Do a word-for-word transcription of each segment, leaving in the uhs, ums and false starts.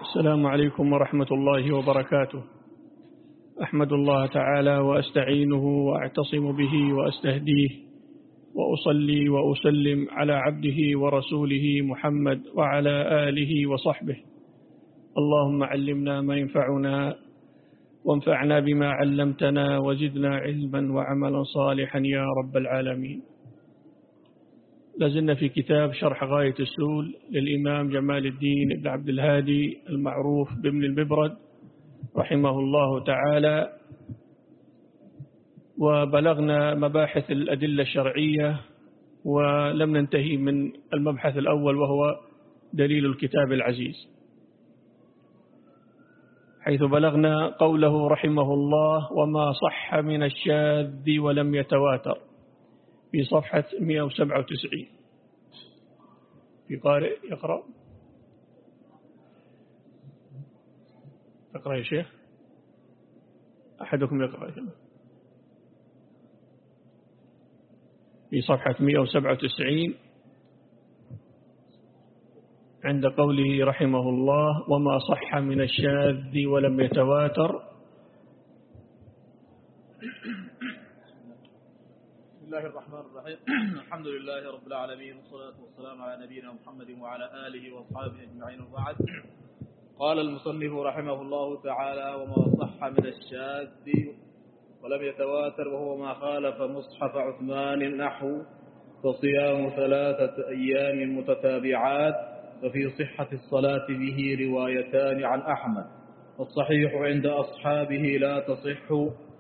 السلام عليكم ورحمة الله وبركاته. أحمد الله تعالى وأستعينه وأعتصم به وأستهديه، وأصلي وأسلم على عبده ورسوله محمد وعلى آله وصحبه. اللهم علمنا ما ينفعنا وانفعنا بما علمتنا وزدنا علما وعملا صالحا يا رب العالمين. لازلنا في كتاب شرح غاية السول للإمام جمال الدين بن عبد الهادي المعروف بابن المبرد رحمه الله تعالى، وبلغنا مباحث الأدلة الشرعية ولم ننتهي من المبحث الأول وهو دليل الكتاب العزيز، حيث بلغنا قوله رحمه الله: وما صح من الشاذ ولم يتواتر، في صفحة مئة وسبعة وتسعين. في قارئ يقرأ؟ اقرأ يا شيخ، أحدكم يقرأ. في صفحة مئة وسبعة وتسعين عند قوله رحمه الله: وما صح من الشاذ ولم يتواتر. بسم الله الرحمن الرحيم. الحمد لله رب العالمين، والصلاة والسلام على نبينا محمد وعلى آله وأصحابه أجمعين، وبعد. قال المصنف رحمه الله تعالى: وما صح من الشاذ ولم يتواتر وهو ما خالف مصحف عثمان نحو فصيام ثلاثة أيام متتابعات، وفي صحة الصلاة به روايتان عن أحمد، والصحيح عند أصحابه لا تصح.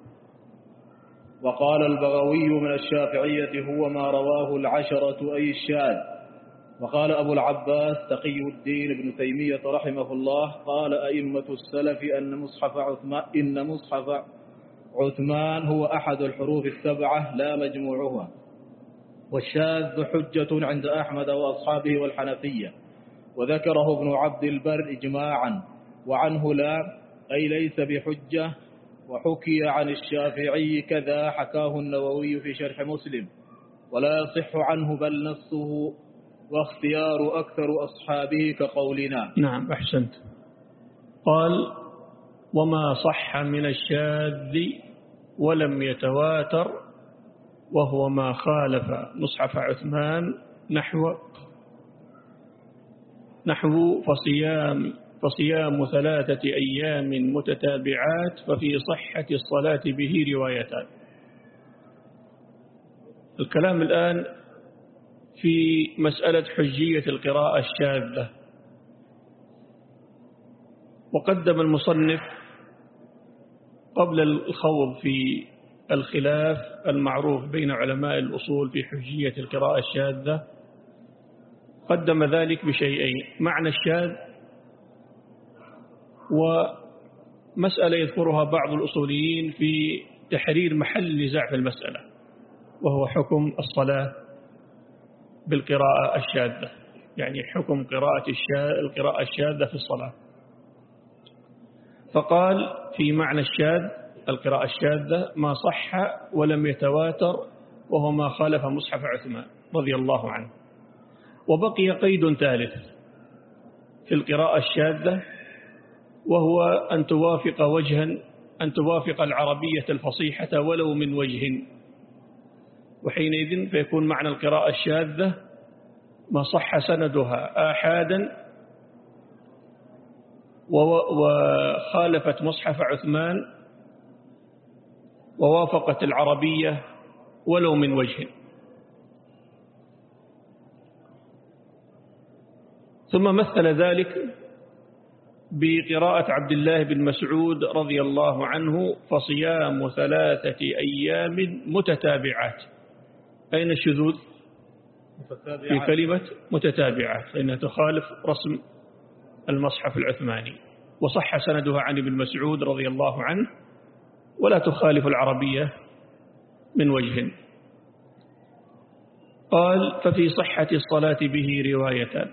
وقال البغوي من الشافعية: هو ما رواه العشرة أي الشاذ. وقال أبو العباس تقي الدين ابن تيمية رحمه الله: قال أئمة السلف أن مصحف عثمان إن مصحف عثمان هو أحد الحروف السبعة لا مجموعها، والشاذ حجة عند أحمد وأصحابه والحنفية. وذكره ابن عبد البر إجماعا، وعنه لا أي ليس بحجة. وحكي عن الشافعي كذا حكاه النووي في شرح مسلم، ولا يصح عنه بل نصه واختيار أكثر أصحابه كقولنا. نعم، أحسنت. قال: وما صح من الشاذ ولم يتواتر وهو ما خالف مصحف عثمان نحو نحو فصيام فصيام ثلاثة أيام متتابعات، ففي صحة الصلاة به روايتان. الكلام الآن في مسألة حجية القراءة الشاذة. وقدم المصنف قبل الخوض في الخلاف المعروف بين علماء الأصول في حجية القراءة الشاذة، قدم ذلك بشيئين: معنى الشاذ، ومسألة يذكرها بعض الأصوليين في تحرير محل نزاع في المسألة، وهو حكم الصلاة بالقراءة الشاذة، يعني حكم قراءة القراءة الشاذة في الصلاة. فقال في معنى الشاذ القراءة الشاذة ما صح ولم يتواتر وهو ما خالف مصحف عثمان رضي الله عنه. وبقي قيد ثالث في القراءة الشاذة، وهو أن توافق وجها أن توافق العربية الفصيحة ولو من وجه، وحينئذ فيكون معنى القراءة الشاذة ما صح سندها آحادا وخالفت مصحف عثمان ووافقت العربية ولو من وجه. ثم مثل ذلك بقراءة عبد الله بن مسعود رضي الله عنه: فصيام ثلاثة أيام متتابعات. أين الشذوذ؟ في كلمة متتابعات، فإنها تخالف رسم المصحف العثماني، وصح سندها عن ابن مسعود رضي الله عنه، ولا تخالف العربية من وجه. قال: ففي صحة الصلاة به روايتان،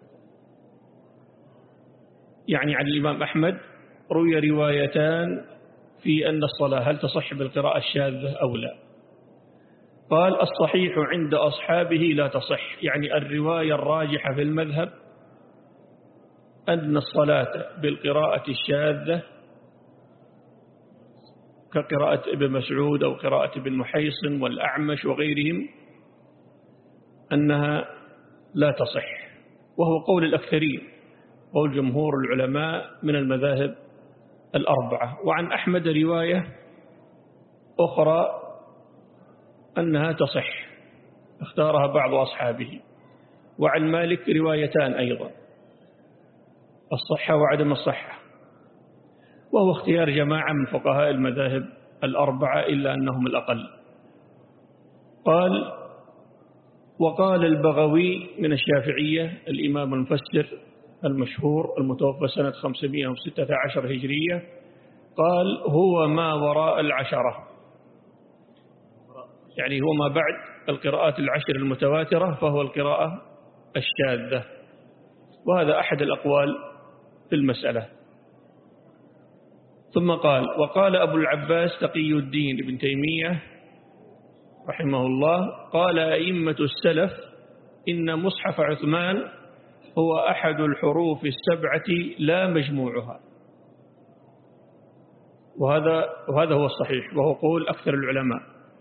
يعني عن الإمام أحمد روي روايتان في أن الصلاة هل تصح بالقراءة الشاذة أو لا. قال: الصحيح عند أصحابه لا تصح، يعني الرواية الراجحة في المذهب أن الصلاة بالقراءة الشاذة كقراءة ابن مسعود أو قراءة ابن محيصن والأعمش وغيرهم أنها لا تصح، وهو قول الأكثرين، قول جمهور العلماء من المذاهب الأربعة. وعن أحمد رواية أخرى أنها تصح اختارها بعض أصحابه، وعن مالك روايتان أيضا، الصحة وعدم الصحة، وهو اختيار جماعة من فقهاء المذاهب الأربعة إلا أنهم الأقل. قال وقال البغوي من الشافعية الإمام المفسر المشهور المتوفى سنة خمسمائة وستة عشر هجرية، قال هو ما وراء العشرة، يعني هو ما بعد القراءات العشر المتواترة فهو القراءة الشاذة، وهذا أحد الأقوال في المسألة. ثم قال وقال أبو العباس تقي الدين ابن تيمية رحمه الله قال أئمة السلف إن مصحف عثمان هو أحد الحروف السبعة لا مجموعها، وهذا وهذا هو الصحيح، وهو قول أكثر العلماء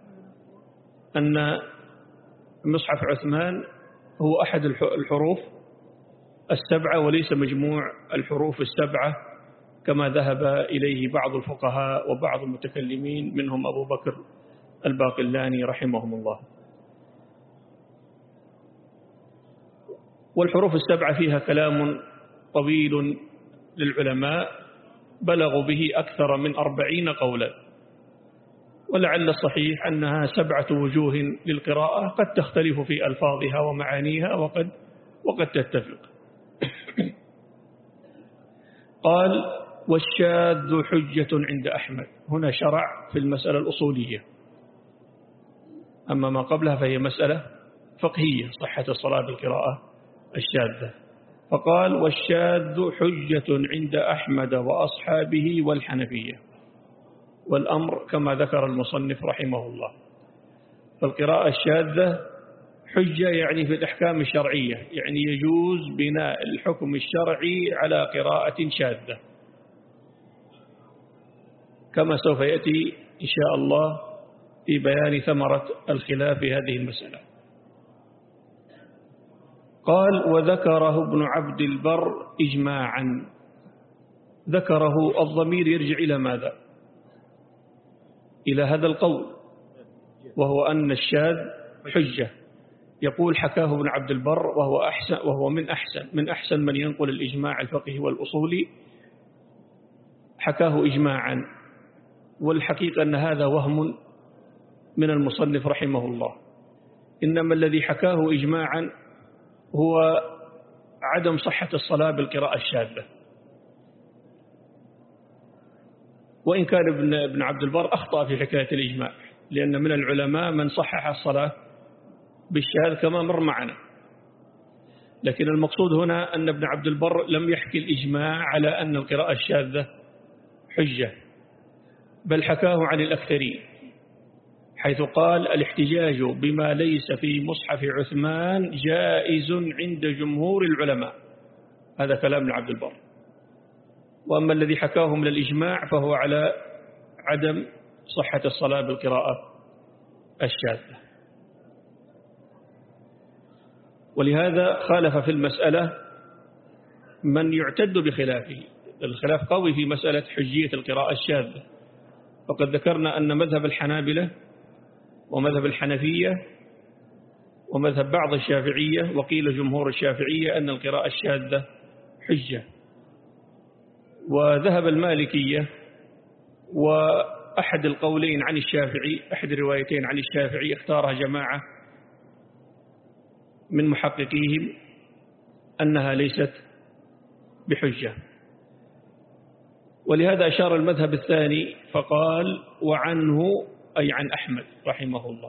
أن مصحف عثمان هو أحد الحروف السبعة وليس مجموع الحروف السبعة كما ذهب إليه بعض الفقهاء وبعض المتكلمين منهم أبو بكر الباقلاني رحمهم الله. والحروف السبعة فيها كلام طويل للعلماء بلغوا به أكثر من أربعين قولا، ولعل الصحيح أنها سبعة وجوه للقراءة قد تختلف في ألفاظها ومعانيها وقد وقد تتفق. قال والشاذ حجة عند أحمد، هنا شرع في المسألة الأصولية، أما ما قبلها فهي مسألة فقهية صحة الصلاة بالقراءة الشاذة. فقال والشاذ حجة عند أحمد وأصحابه والحنفية، والأمر كما ذكر المصنف رحمه الله، فالقراءة الشاذة حجة يعني في الأحكام الشرعية، يعني يجوز بناء الحكم الشرعي على قراءة شاذة كما سوف يأتي إن شاء الله في بيان ثمرة الخلاف في هذه المسألة. قال وذكره ابن عبد البر إجماعا، ذكره الضمير يرجع إلى ماذا؟ إلى هذا القول، وهو أن الشاذ حجة. يقول حكاه ابن عبد البر وهو أحسن وهو من أحسن من أحسن من ينقل الإجماع الفقهي والأصولي، حكاه إجماعا، والحقيقة أن هذا وهم من المصنف رحمه الله، إنما الذي حكاه إجماعا هو عدم صحة الصلاة بالقراءة الشاذة. وإن كان ابن ابن عبد البر أخطأ في حكاية الإجماع، لأن من العلماء من صحح الصلاة بالشاذ كما مر معنا، لكن المقصود هنا أن ابن عبد البر لم يحكي الإجماع على أن القراءة الشاذة حجة، بل حكاه عن الأكثرين، حيث قال الاحتجاج بما ليس في مصحف عثمان جائز عند جمهور العلماء، هذا كلام ابن عبد البر. وأما الذي حكاه من الإجماع فهو على عدم صحة الصلاة بالقراءة الشاذة، ولهذا خالف في المسألة من يعتد بخلافه. الخلاف قوي في مسألة حجية القراءة الشاذة، فقد ذكرنا أن مذهب الحنابلة ومذهب الحنفية ومذهب بعض الشافعية وقيل جمهور الشافعية أن القراءة الشاذة حجة، وذهب المالكية وأحد القولين عن الشافعي، أحد الروايتين عن الشافعي اختارها جماعة من محققيهم أنها ليست بحجة، ولهذا أشار المذهب الثاني فقال وعنه أي عن أحمد رحمه الله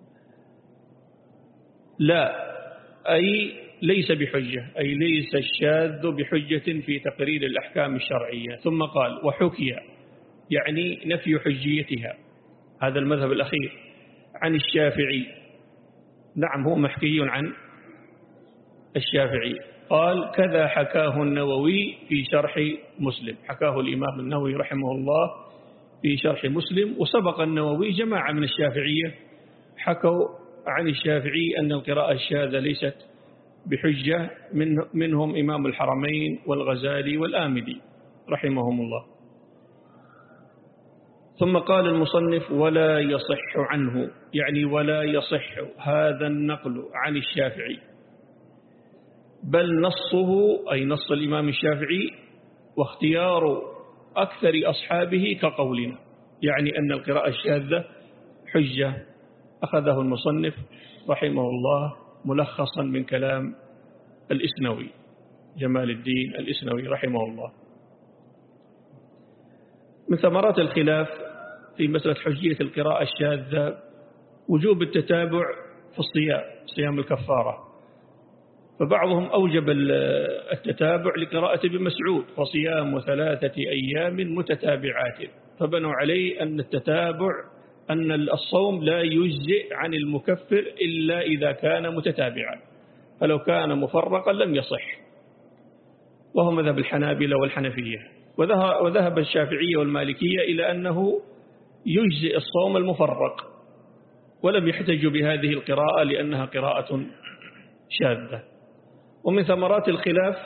لا، أي ليس بحجة، أي ليس الشاذ بحجة في تقرير الأحكام الشرعية. ثم قال وحكي يعني نفي حجيتها، هذا المذهب الأخير عن الشافعي، نعم هو محكي عن الشافعي، قال كذا حكاه النووي في شرح مسلم، حكاه الإمام النووي رحمه الله في شرح مسلم. وسبق النووي جماعة من الشافعية حكوا عن الشافعي أن القراءة الشاذة ليست بحجة، من منهم إمام الحرمين والغزالي والآمدي رحمهم الله. ثم قال المصنف ولا يصح عنه، يعني ولا يصح هذا النقل عن الشافعي، بل نصه أي نص الإمام الشافعي واختيار أكثر أصحابه كقولنا، يعني أن القراءة الشاذة حجة. أخذه المصنف رحمه الله ملخصا من كلام الإسنوي جمال الدين الإسنوي رحمه الله. من ثمرات الخلاف في مسألة حجية القراءة الشاذة وجوب التتابع في الصيام، صيام الكفارة. فبعضهم أوجب التتابع لقراءة ابن مسعود وصيام ثلاثة أيام متتابعات، فبنوا عليه أن التتابع أن الصوم لا يجزئ عن المكفر إلا إذا كان متتابعا، فلو كان مفرقا لم يصح، وهو مذهب الحنابلة والحنفية. وذهب الشافعية والمالكية إلى أنه يجزئ الصوم المفرق، ولم يحتجوا بهذه القراءة لأنها قراءة شاذة. ومن ثمرات الخلاف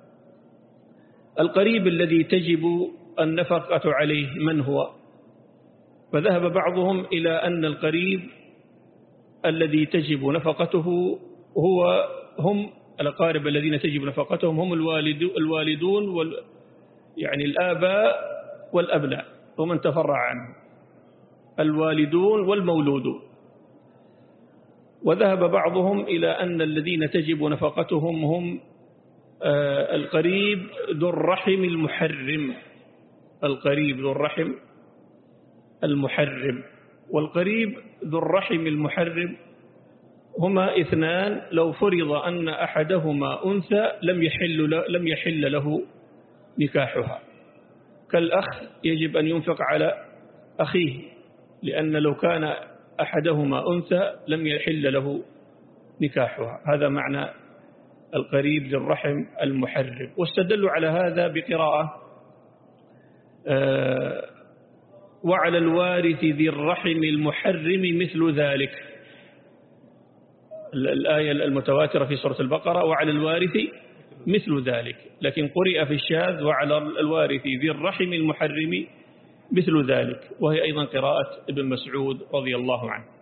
القريب الذي تجب النفقة عليه من هو، فذهب بعضهم إلى أن القريب الذي تجب نفقته هو هم الأقارب الذين تجب نفقتهم هم الوالد الوالدون وال يعني الآباء والأبناء ومن تفرع عنه، الوالدون والمولودون. وذهب بعضهم إلى أن الذين تجب نفقتهم هم القريب ذو الرحم المحرم، القريب ذو الرحم المحرم. والقريب ذو الرحم المحرم هما اثنان لو فرض أن أحدهما أنثى لم يحل له, لم يحل له نكاحها، كالأخ يجب أن ينفق على أخيه، لأن لو كان أحدهما أنثى لم يحل له نكاحها. هذا معنى القريب ذي الرحم المحرم. واستدلوا على هذا بقراءة آه وعلى الوارث ذي الرحم المحرم مثل ذلك، الآية المتواترة في سورة البقرة وعلى الوارث مثل ذلك، لكن قرئ في الشاذ وعلى الوارث ذي الرحم المحرم مثل ذلك، وهي أيضا قراءة ابن مسعود رضي الله عنه.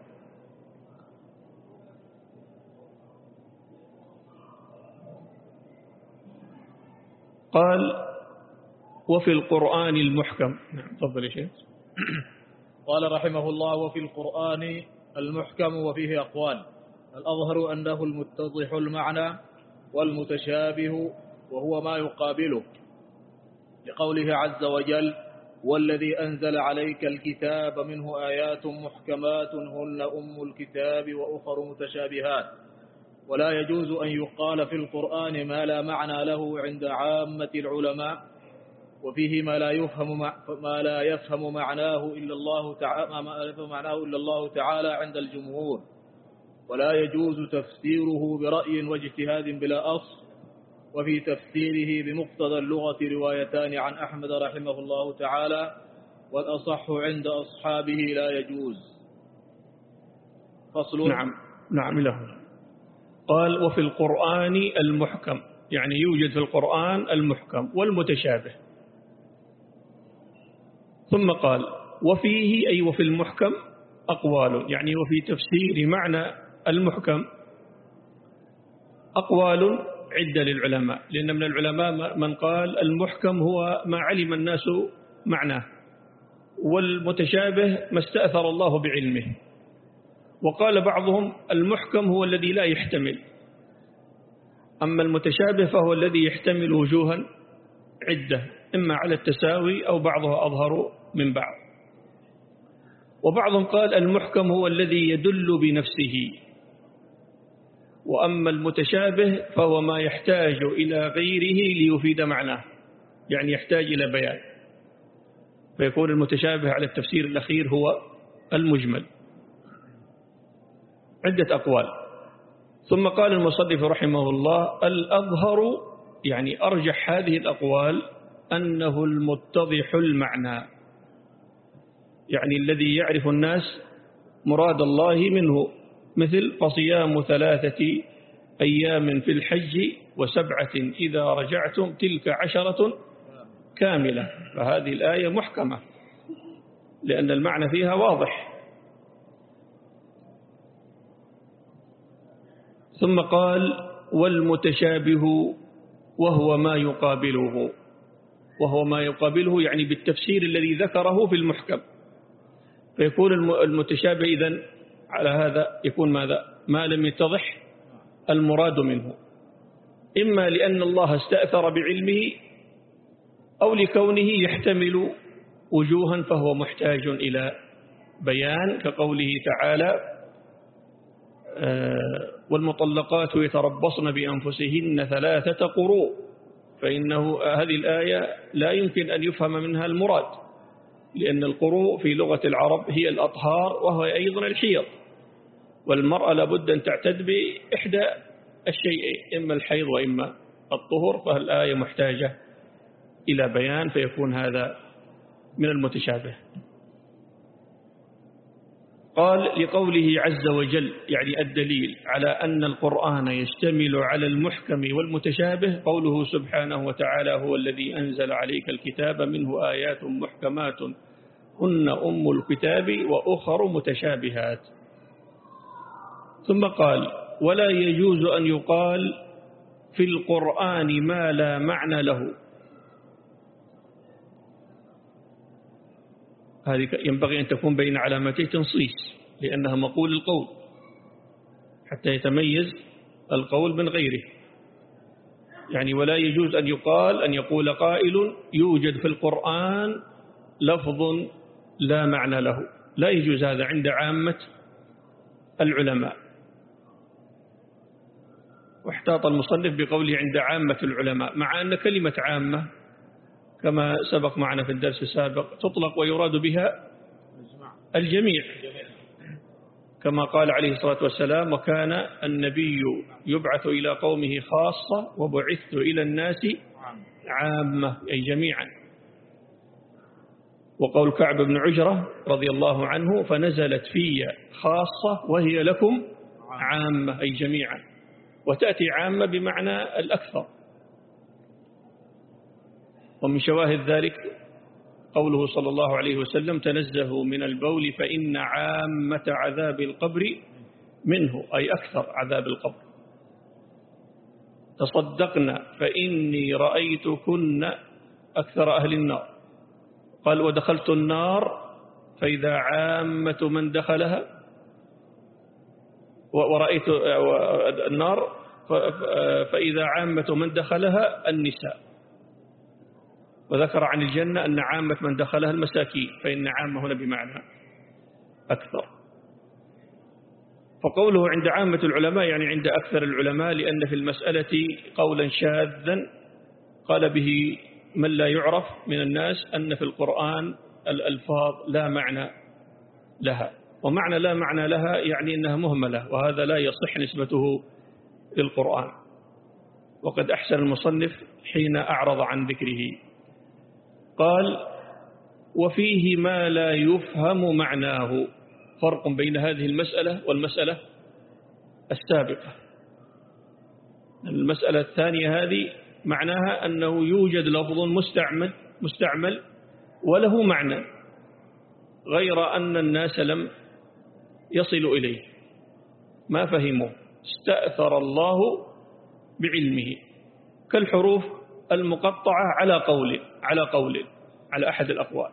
قال وفي القرآن المحكم. نعم تفضل يا شيخ. قال رحمه الله وفي القرآن المحكم وفيه أقوال، الأظهر أنه المتضح المعنى والمتشابه وهو ما يقابله، لقوله عز وجل والذي أنزل عليك الكتاب منه آيات محكمات هن أم الكتاب وأخر متشابهات. ولا يجوز أن يقال في القرآن ما لا معنى له عند عامة العلماء، وفيه ما لا يفهم ما لا يفهم معناه إلا الله تعالى ما لا يفهم معناه إلا الله تعالى عند الجمهور. ولا يجوز تفسيره برأي واجتهاد بلا أصل، وفي تفسيره بمقتضى اللغة روايتان عن أحمد رحمه الله تعالى، والأصح عند أصحابه لا يجوز. فصل. نعم نعم له. قال وفي القرآن المحكم، يعني يوجد في القرآن المحكم والمتشابه. ثم قال وفيه أي وفي المحكم أقوال، يعني وفي تفسير معنى المحكم أقوال عدة للعلماء، لأن من العلماء من قال المحكم هو ما علم الناس معناه، والمتشابه ما استأثر الله بعلمه. وقال بعضهم المحكم هو الذي لا يحتمل، أما المتشابه فهو الذي يحتمل وجوها عدة إما على التساوي أو بعضها أظهر من بعض. وبعضهم قال المحكم هو الذي يدل بنفسه، وأما المتشابه فهو ما يحتاج إلى غيره ليفيد معناه، يعني يحتاج إلى بيان، فيكون المتشابه على التفسير الأخير هو المجمل. عدة أقوال. ثم قال المصنف رحمه الله: الأظهر يعني أرجح هذه الأقوال أنه المتضح المعنى، يعني الذي يعرف الناس مراد الله منه، مثل فصيام ثلاثة أيام في الحج وسبعة إذا رجعتم تلك عشرة كاملة. فهذه الآية محكمة لأن المعنى فيها واضح. ثم قال: والمتشابه وهو ما يقابله، وهو ما يقابله يعني بالتفسير الذي ذكره في المحكم، فيكون المتشابه إذن على هذا يكون ماذا؟ ما لم يتضح المراد منه، إما لأن الله استأثر بعلمه أو لكونه يحتمل وجوها فهو محتاج إلى بيان، كقوله تعالى: والمطلقات يتربصن بأنفسهن ثلاثة قروء، فإنه هذه الآية لا يمكن أن يفهم منها المراد، لأن القروء في لغة العرب هي الأطهار وهو أيضا الحيض، والمرأة لابد أن تعتد بإحدى الشيئين، إما الحيض وإما الطهر، فالآية محتاجة إلى بيان، فيكون هذا من المتشابه. قال: لقوله عز وجل، يعني الدليل على أن القرآن يشتمل على المحكم والمتشابه قوله سبحانه وتعالى: هو الذي أنزل عليك الكتاب منه آيات محكمات هن أم الكتاب وأخر متشابهات. ثم قال: ولا يجوز أن يقال في القرآن ما لا معنى له. هذه ينبغي أن تكون بين علامتي تنصيص، لأنها مقول القول حتى يتميز القول من غيره. يعني ولا يجوز أن يقال أن يقول قائل يوجد في القرآن لفظ لا معنى له، لا يجوز هذا عند عامة العلماء. واحتاط المصنف بقوله عند عامة العلماء، مع أن كلمة عامة كما سبق معنا في الدرس السابق تطلق ويراد بها الجميع، كما قال عليه الصلاة والسلام: وكان النبي يبعث إلى قومه خاصة وبعثت إلى الناس عامة، أي جميعا. وقول كعب بن عجرة رضي الله عنه: فنزلت في خاصة وهي لكم عامة، أي جميعا. وتأتي عامة بمعنى الأكثر. ومن شواهد ذلك قوله صلى الله عليه وسلم: تنزهوا من البول فإن عامة عذاب القبر منه، أي أكثر عذاب القبر. تصدقنا فإني رأيتكن أكثر أهل النار. قال: ودخلت النار فإذا عامة من دخلها، ورأيت النار فإذا عامة من دخلها النساء. وذكر عن الجنة أن عامة من دخلها المساكين، فإن عامة هنا بمعنى أكثر. فقوله عند عامة العلماء يعني عند أكثر العلماء، لأن في المسألة قولا شاذا قال به من لا يعرف من الناس أن في القرآن الألفاظ لا معنى لها، ومعنى لا معنى لها يعني أنها مهملة، وهذا لا يصح نسبته للقرآن. وقد أحسن المصنف حين أعرض عن ذكره. قال: وفيه ما لا يفهم معناه. فرق بين هذه المسألة والمسألة السابقة. المسألة الثانية هذه معناها أنه يوجد لفظ مستعمل مستعمل وله معنى، غير أن الناس لم يصلوا إليه، ما فهموا، استأثر الله بعلمه، كالحروف المقطعة على قول على قول على أحد الأقوال.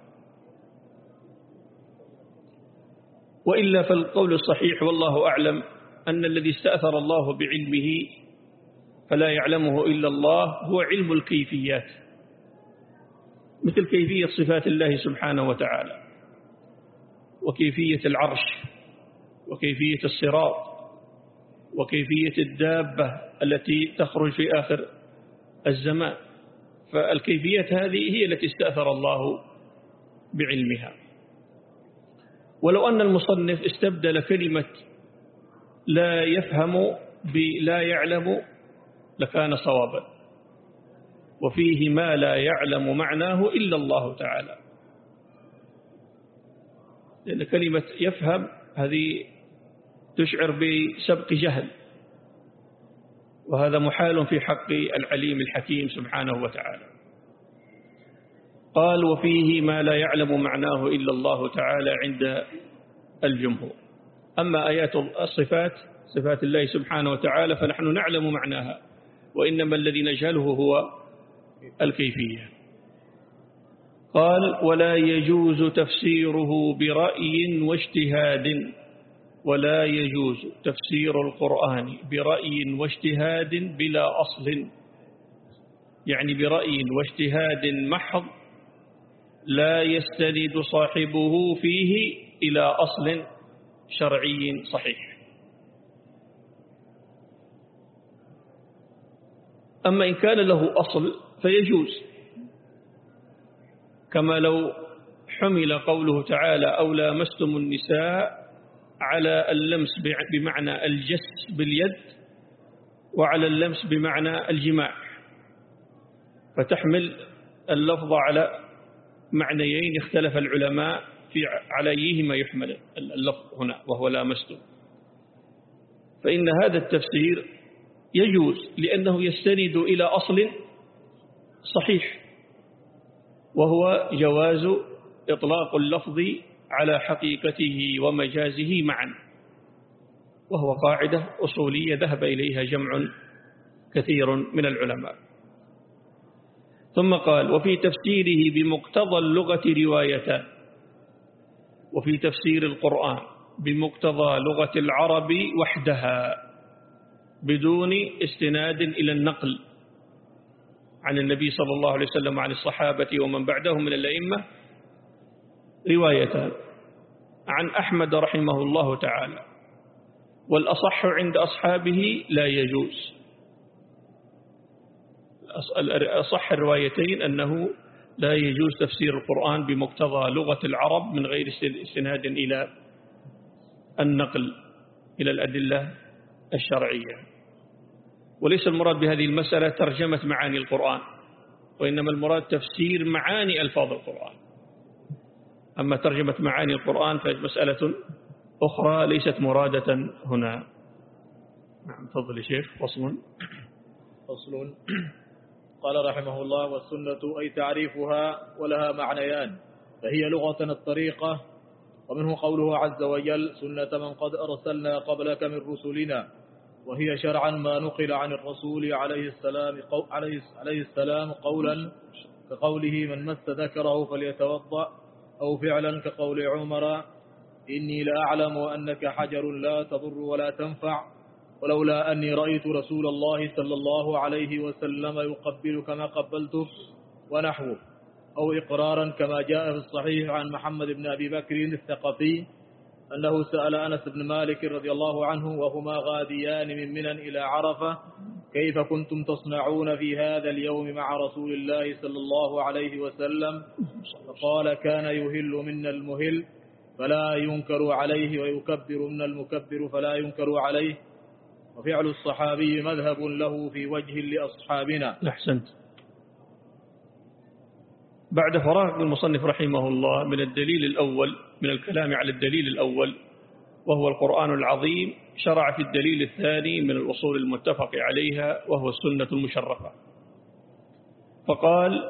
وإلا فالقول الصحيح والله أعلم أن الذي استأثر الله بعلمه فلا يعلمه إلا الله هو علم الكيفيات، مثل كيفية صفات الله سبحانه وتعالى، وكيفية العرش، وكيفية الصراط، وكيفية الدابة التي تخرج في آخر الزمان. فالكيفيات هذه هي التي استأثر الله بعلمها. ولو أن المصنف استبدل كلمة لا يفهم بلا يعلم لكان صوابا، وفيه ما لا يعلم معناه إلا الله تعالى، لأن كلمة يفهم هذه تشعر بسبق جهل، وهذا محال في حق العليم الحكيم سبحانه وتعالى. قال وفيه ما لا يعلم معناه إلا الله تعالى عند الجمهور. أما آيات الصفات، صفات الله سبحانه وتعالى، فنحن نعلم معناها، وإنما الذي نجهله هو الكيفية. قال ولا يجوز تفسيره برأي واجتهاد، ولا يجوز تفسير القرآن برأي واجتهاد بلا أصل، يعني برأي واجتهاد محض لا يستند صاحبه فيه إلى أصل شرعي صحيح. أما إن كان له أصل فيجوز، كما لو حمل قوله تعالى أو لامستم النساء على اللمس بمعنى الجس باليد، وعلى اللمس بمعنى الجماع، فتحمل اللفظ على معنيين اختلف العلماء في على أيهما يحمل اللفظ هنا وهو لامستم، فإن هذا التفسير يجوز لأنه يستند إلى أصل صحيح، وهو جواز إطلاق اللفظ على حقيقته ومجازه معا، وهو قاعدة أصولية ذهب إليها جمع كثير من العلماء. ثم قال وفي تفسيره بمقتضى اللغة روايتان، وفي تفسير القرآن بمقتضى لغة العرب وحدها بدون استناد إلى النقل عن النبي صلى الله عليه وسلم وعن الصحابة ومن بعدهم من الأئمة روايتان عن أحمد رحمه الله تعالى، والأصح عند أصحابه لا يجوز. أصح الروايتين أنه لا يجوز تفسير القرآن بمقتضى لغة العرب من غير استناد إلى النقل إلى الأدلة الشرعية. وليس المراد بهذه المسألة ترجمة معاني القرآن، وإنما المراد تفسير معاني ألفاظ القرآن. أما ترجمة معاني القرآن فمسألة أخرى ليست مرادة هنا. نعم تفضل يا شيخ. فصل فصل قال رحمه الله والسنة أي تعريفها ولها معنيان، فهي لغة الطريقة، ومنه قوله عز وجل سنة من قد أرسلنا قبلك من رسلنا، وهي شرعا ما نقل عن الرسول عليه السلام عليه السلام قولا كقوله من مس ذكره فليتوضأ، أو فعلا كقول عمر إني لا أعلم أنك حجر لا تضر ولا تنفع، ولولا أني رأيت رسول الله صلى الله عليه وسلم يقبلك ما قبلته، ونحوه. أو إقرارا كما جاء في الصحيح عن محمد بن أبي بكر الثقفي أنه سأل أنس بن مالك رضي الله عنه وهما غاديان من منى إلى عرفة كيف كنتم تصنعون في هذا اليوم مع رسول الله صلى الله عليه وسلم، فقال كان يهل منا المهل فلا ينكر عليه، ويكبر منا المكبر فلا ينكر عليه، وفعل الصحابي مذهب له في وجه لأصحابنا. أحسنت. بعد فراغ المصنف رحمه الله من الدليل الأول، من الكلام على الدليل الأول وهو القرآن العظيم، شرع في الدليل الثاني من الأصول المتفق عليها وهو السنة المشرفة. فقال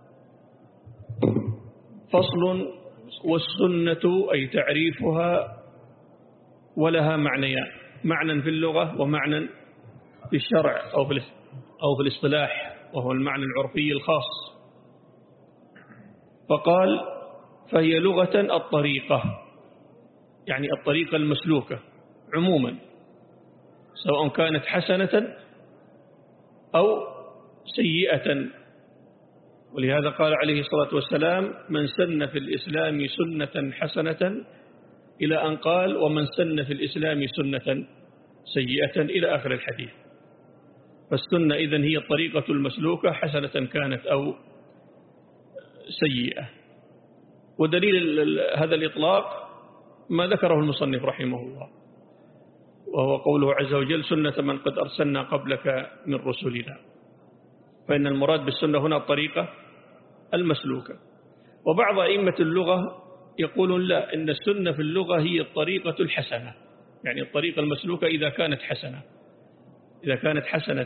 فصل والسنة أي تعريفها ولها معنيان، معنى في اللغة ومعنى في الشرع أو في أو في الاصطلاح، وهو المعنى العرفي الخاص. فقال فهي لغة الطريقة، يعني الطريقة المسلوكة عموما، سواء كانت حسنة أو سيئة. ولهذا قال عليه الصلاة والسلام من سن في الإسلام سنة حسنة، إلى أن قال ومن سن في الإسلام سنة سيئة إلى آخر الحديث. فالسنة إذن هي الطريقة المسلوكة حسنة كانت أو سيئة. ودليل هذا الإطلاق ما ذكره المصنف رحمه الله، وهو قوله عز وجل سنة من قد أرسلنا قبلك من رسلنا. فإن المراد بالسنة هنا الطريقة المسلوكة. وبعض أئمة اللغة يقولون لا، إن السنة في اللغة هي الطريقة الحسنة، يعني الطريقة المسلوكة إذا كانت حسنة، إذا كانت حسنة.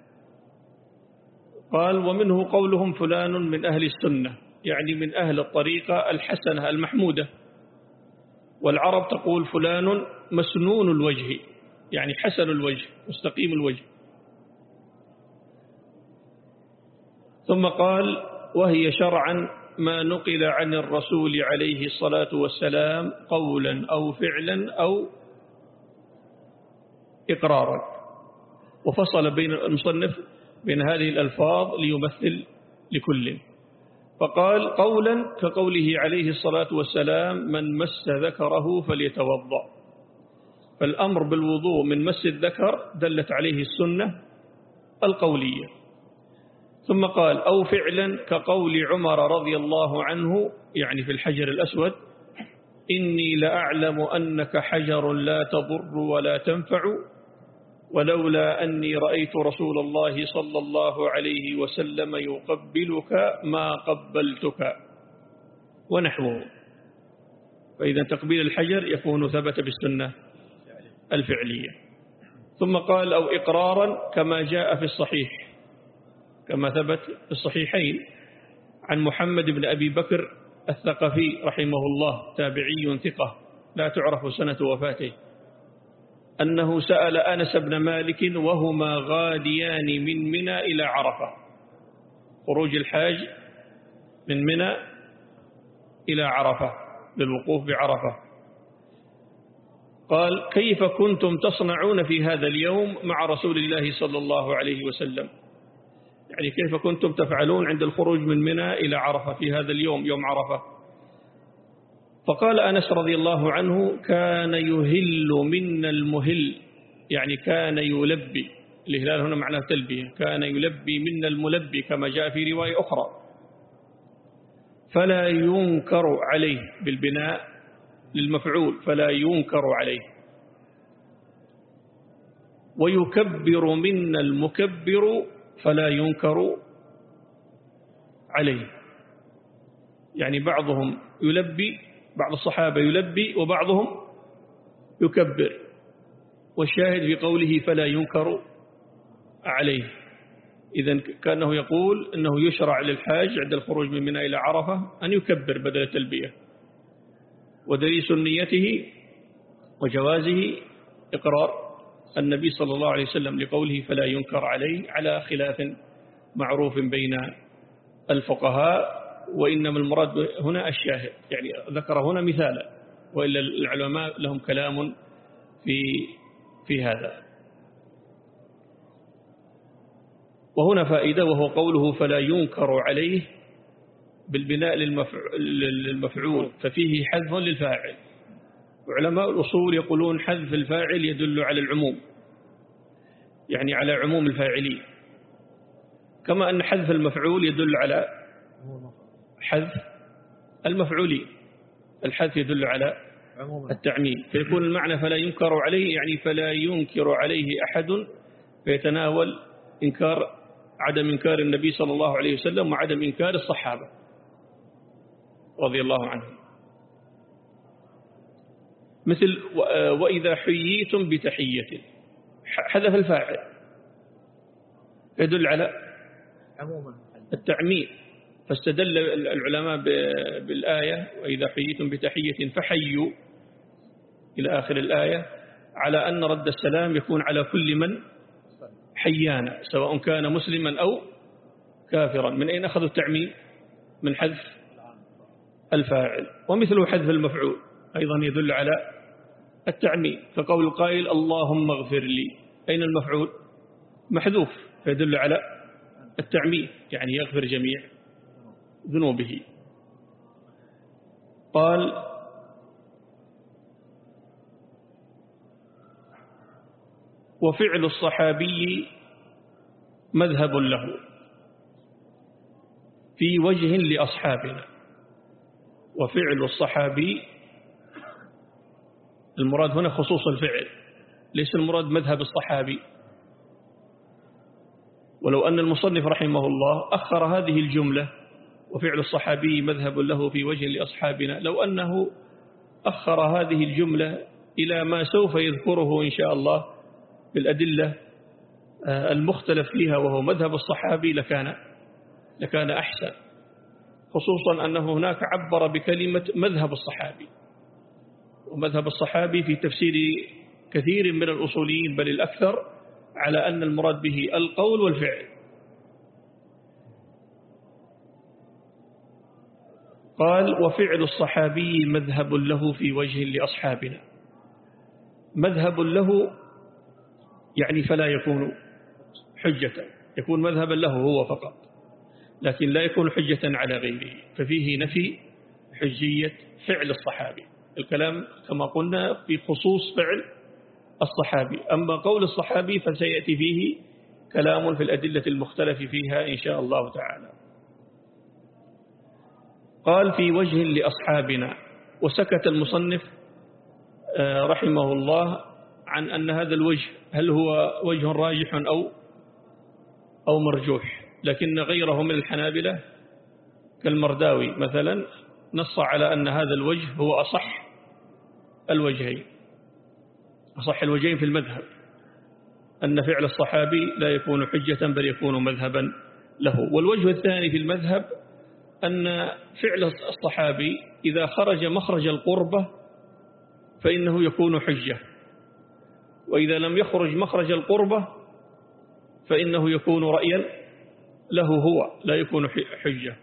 قال ومنه قولهم فلان من أهل السنة، يعني من أهل الطريقة الحسنة المحمودة. والعرب تقول فلان مسنون الوجه، يعني حسن الوجه مستقيم الوجه. ثم قال وهي شرعا ما نقل عن الرسول عليه الصلاة والسلام قولا أو فعلا أو إقرارا. وفصل بين المصنف بين هذه الألفاظ ليمثل لكل. فقال قولا كقوله عليه الصلاة والسلام من مس ذكره فليتوضأ، فالأمر بالوضوء من مس الذكر دلت عليه السنة القولية. ثم قال أو فعلا كقول عمر رضي الله عنه، يعني في الحجر الأسود إني لأعلم أنك حجر لا تضر ولا تنفع ولولا أني رأيت رسول الله صلى الله عليه وسلم يقبلك ما قبلتك ونحوه. فإذا تقبيل الحجر يكون ثبت بالسنة الفعلية. ثم قال أو إقرارا كما جاء في الصحيح، كما ثبت في الصحيحين عن محمد بن أبي بكر الثقفي رحمه الله، تابعي ثقة لا تعرف سنة وفاته، أنه سأل أنس بن مالك وهما غاديان من منى إلى عرفة، خروج الحاج من منى إلى عرفة للوقوف بعرفة. قال كيف كنتم تصنعون في هذا اليوم مع رسول الله صلى الله عليه وسلم، يعني كيف كنتم تفعلون عند الخروج من منى إلى عرفة في هذا اليوم يوم عرفة. فقال أنس رضي الله عنه كان يهل منا المهل، يعني كان يلبي، الإهلال هنا معناه تلبية، كان يلبي منا الملبي كما جاء في رواية أخرى، فلا ينكر عليه بالبناء للمفعول، فلا ينكر عليه. ويكبر منا المكبر فلا ينكر عليه، يعني بعضهم يلبي، بعض الصحابة يلبي وبعضهم يكبر. والشاهد في قوله فلا ينكر عليه، إذن كأنه يقول أنه يشرع للحاج عند الخروج من منى إلى عرفة أن يكبر بدل التلبية. ودليل سنيته وجوازه إقرار النبي صلى الله عليه وسلم لقوله فلا ينكر عليه، على خلاف معروف بين الفقهاء، وإنما المراد هنا الشاهد، يعني ذكر هنا مثالا، وإلا العلماء لهم كلام في في هذا. وهنا فائدة، وهو قوله فلا ينكر عليه بالبناء للمفعول، ففيه حذف للفاعل. علماء الأصول يقولون حذف الفاعل يدل على العموم، يعني على عموم الفاعلين، كما أن حذف المفعول يدل على حذف المفعولين. الحذف يدل على التعميم، فيكون المعنى فلا ينكر عليه، يعني فلا ينكر عليه أحد، فيتناول إنكار عدم إنكار النبي صلى الله عليه وسلم وعدم إنكار الصحابة رضي الله عنهم. مثل وإذا حييتم بتحية، حذف الفاعل يدل على التعميم، فاستدل العلماء بالآية وإذا حييتم بتحية فحيوا إلى آخر الآية على أن رد السلام يكون على كل من حيانا، سواء كان مسلما أو كافرا. من أين أخذوا التعميم؟ من حذف الفاعل. ومثل حذف المفعول أيضا يدل على التعميم، فقول القائل اللهم اغفر لي، أين المفعول؟ محذوف، فيدل على التعميم، يعني يغفر جميع ذنوبه. قال وفعل الصحابي مذهب له في وجه لأصحابنا. وفعل الصحابي المراد هنا خصوص الفعل، ليس المراد مذهب الصحابي. ولو أن المصنف رحمه الله أخر هذه الجملة وفعل الصحابي مذهب له في وجه لأصحابنا، لو أنه أخر هذه الجملة إلى ما سوف يذكره إن شاء الله بالأدلة المختلف فيها وهو مذهب الصحابي لكان لكان أحسن، خصوصا أنه هناك عبر بكلمة مذهب الصحابي، ومذهب الصحابي في تفسير كثير من الأصوليين بل الأكثر على أن المراد به القول والفعل. قال وفعل الصحابي مذهب له في وجه لأصحابنا. مذهب له يعني فلا يكون حجة، يكون مذهبا له هو فقط، لكن لا يكون حجة على غيره، ففيه نفي حجية فعل الصحابي. الكلام كما قلنا في خصوص فعل الصحابي، أما قول الصحابي فسيأتي فيه كلام في الأدلة المختلف فيها إن شاء الله تعالى. قال في وجه لأصحابنا، وسكت المصنف رحمه الله عن أن هذا الوجه هل هو وجه راجح أو أو مرجوح، لكن غيره من الحنابلة كالمرداوي مثلا نص على أن هذا الوجه هو أصح الوجهين، أصح الوجهين في المذهب، أن فعل الصحابي لا يكون حجة بل يكون مذهبا له. والوجه الثاني في المذهب أن فعل الصحابي إذا خرج مخرج القربة فإنه يكون حجة، وإذا لم يخرج مخرج القربة فإنه يكون رأيا له هو لا يكون حجة.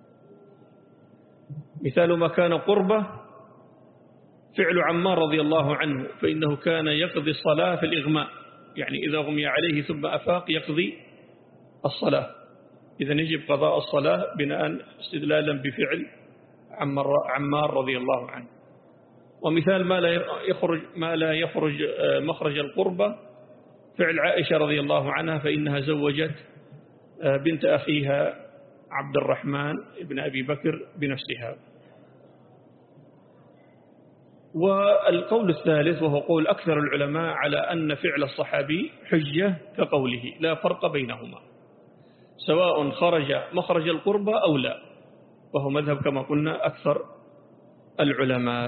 مثال ما كان قربة فعل عمار رضي الله عنه، فإنه كان يقضي الصلاة في الإغماء، يعني إذا غمي عليه ثم أفاق يقضي الصلاة، إذا يجب قضاء الصلاة بناء استدلالا بفعل عمار رضي الله عنه. ومثال ما لا يخرج ما لا يخرج مخرج القربة فعل عائشة رضي الله عنها، فإنها زوجت بنت أخيها عبد الرحمن ابن أبي بكر بنفسها. والقول الثالث وهو قول أكثر العلماء على أن فعل الصحابي حجة كقوله لا فرق بينهما، سواء خرج مخرج القربة أو لا، وهو مذهب كما قلنا أكثر العلماء.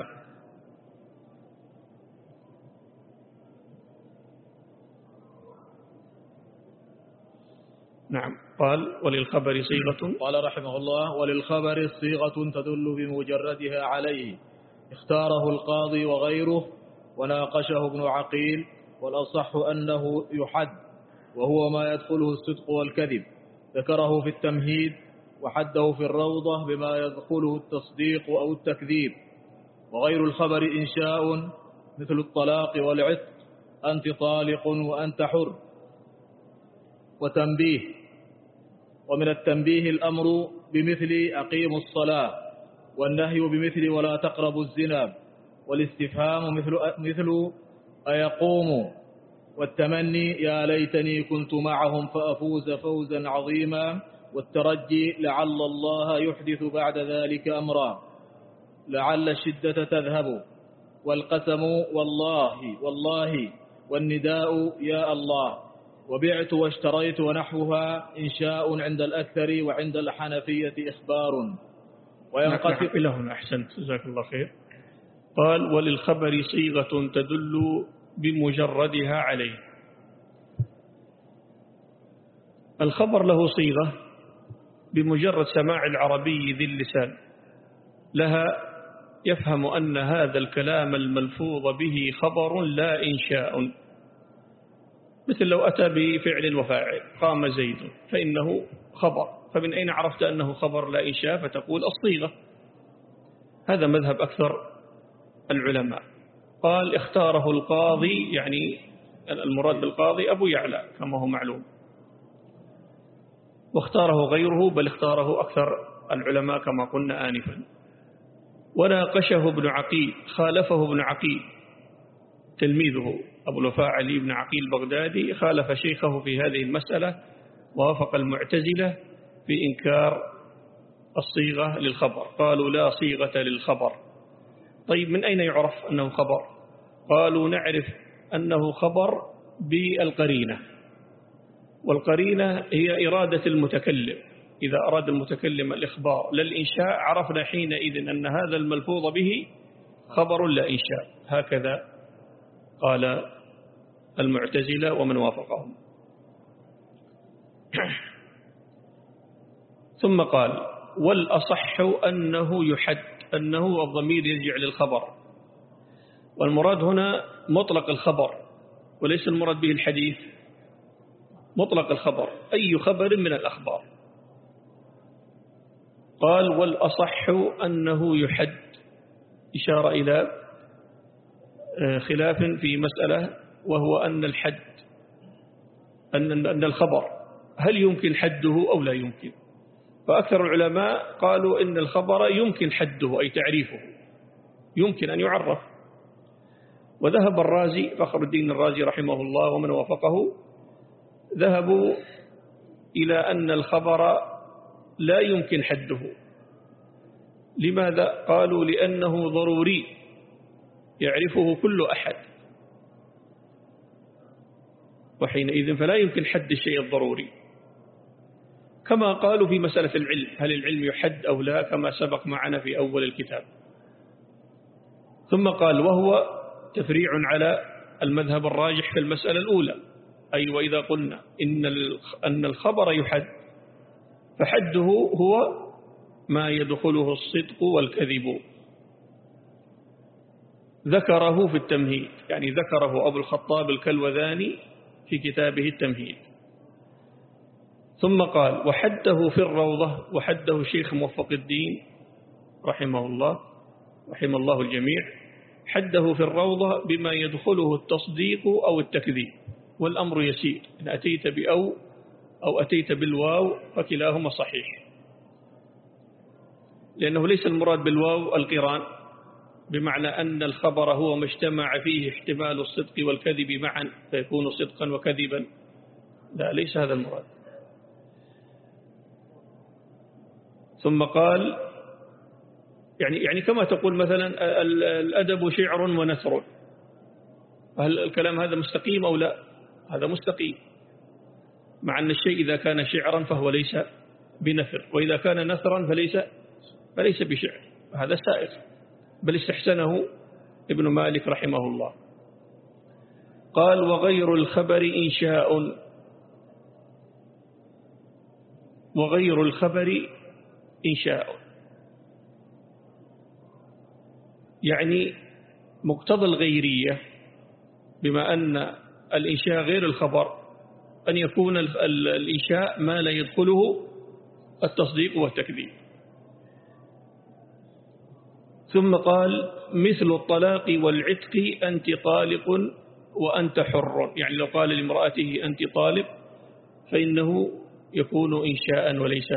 نعم. قال وللخبر صيغة، قال رحمه الله وللخبر صيغة تدل بمجردها عليه، اختاره القاضي وغيره وناقشه ابن عقيل، والأصح أنه يحد، وهو ما يدخله الصدق والكذب، ذكره في التمهيد وحده في الروضة بما يدخله التصديق أو التكذيب. وغير الخبر إنشاء مثل الطلاق والعتق، أنت طالق وأنت حر، وتنبيه. ومن التنبيه الأمر بمثل أقيموا الصلاة، والنهي بمثل ولا تقربوا الزنا، والاستفهام مثل مثل أيقوم، والتمني يا ليتني كنت معهم فأفوز فوزا عظيما، والترجي لعل الله يحدث بعد ذلك أمرا، لعل الشدة تذهب، والقسم والله والله، والنداء يا الله، وبعت واشتريت ونحوها إنشاء عند الأكثر، وعند الحنفية إخبار. وينقسم لهم. أحسنت جزاك الله خير. قال وللخبر صيغة تدل بمجردها عليه. الخبر له صيغة بمجرد سماع العربي ذي اللسان لها يفهم أن هذا الكلام الملفوظ به خبر لا إنشاء، مثل لو أتى بفعل وفاعل قام زيد فإنه خبر، فمن أين عرفت أنه خبر لا إنشاء؟ فتقول الصيغة. هذا مذهب أكثر العلماء. قال اختاره القاضي، يعني المراد بالقاضي أبو يعلى كما هو معلوم، واختاره غيره بل اختاره أكثر العلماء كما قلنا آنفا. وناقشه ابن عقيل، خالفه ابن عقيل تلميذه أبو الوفاء علي بن عقيل البغدادي، خالف شيخه في هذه المسألة، ووافق المعتزلة في إنكار الصيغة للخبر، قالوا لا صيغة للخبر. طيب من أين يعرف أنه خبر؟ قالوا نعرف أنه خبر بالقرينة، والقرينة هي إرادة المتكلم. إذا أراد المتكلم الإخبار لا الإنشاء عرفنا حينئذ أن هذا الملفوظ به خبر لا إنشاء. هكذا قال المعتزلة ومن وافقهم. ثم قال والأصح أنه يحد، أنه الضمير يرجع للخبر، والمراد هنا مطلق الخبر وليس المراد به الحديث، مطلق الخبر أي خبر من الأخبار. قال والأصح أنه يحد، إشارة إلى خلاف في مسألة، وهو أن الحد أن الخبر هل يمكن حده أو لا يمكن. فأكثر العلماء قالوا إن الخبر يمكن حده أي تعريفه، يمكن أن يعرف. وذهب الرازي فخر الدين الرازي رحمه الله ومن وافقه ذهبوا إلى أن الخبر لا يمكن حده. لماذا؟ قالوا لأنه ضروري يعرفه كل أحد، وحينئذ فلا يمكن حد الشيء الضروري، كما قالوا في مسألة العلم، هل العلم يحد أو لا، كما سبق معنا في أول الكتاب. ثم قال وهو تفريع على المذهب الراجح في المسألة الأولى، أي وإذا قلنا إن أن الخبر يحد فحده هو ما يدخله الصدق والكذب. ذكره في التمهيد، يعني ذكره أبو الخطاب الكلوذاني في كتابه التمهيد. ثم قال وحده في الروضة، وحده شيخ موفق الدين رحمه الله رحم الله الجميع، حده في الروضة بما يدخله التصديق أو التكذيب، والأمر يسير، إن أتيت بأو أو أتيت بالواو فكلاهما صحيح، لأنه ليس المراد بالواو القران، بمعنى أن الخبر هو ما اجتمع فيه احتمال الصدق والكذب معا فيكون صدقا وكذبا، لا، ليس هذا المراد. ثم قال يعني يعني كما تقول مثلا الأدب شعر ونثر، هل الكلام هذا مستقيم أو لا؟ هذا مستقيم، مع أن الشيء إذا كان شعرا فهو ليس بنثر، وإذا كان نثرا فليس فليس بشعر، هذا سائغ، بل استحسنه ابن مالك رحمه الله. قال وغير الخبر إنشاء، وغير الخبر إنشاء، يعني مقتضى الغيرية، بما أن الإنشاء غير الخبر أن يكون الإنشاء ما لا يدخله التصديق والتكذيب. ثم قال مثل الطلاق والعتق أنت طالق وأنت حر، يعني لو قال لامرأته أنت طالق فإنه يكون إنشاء وليس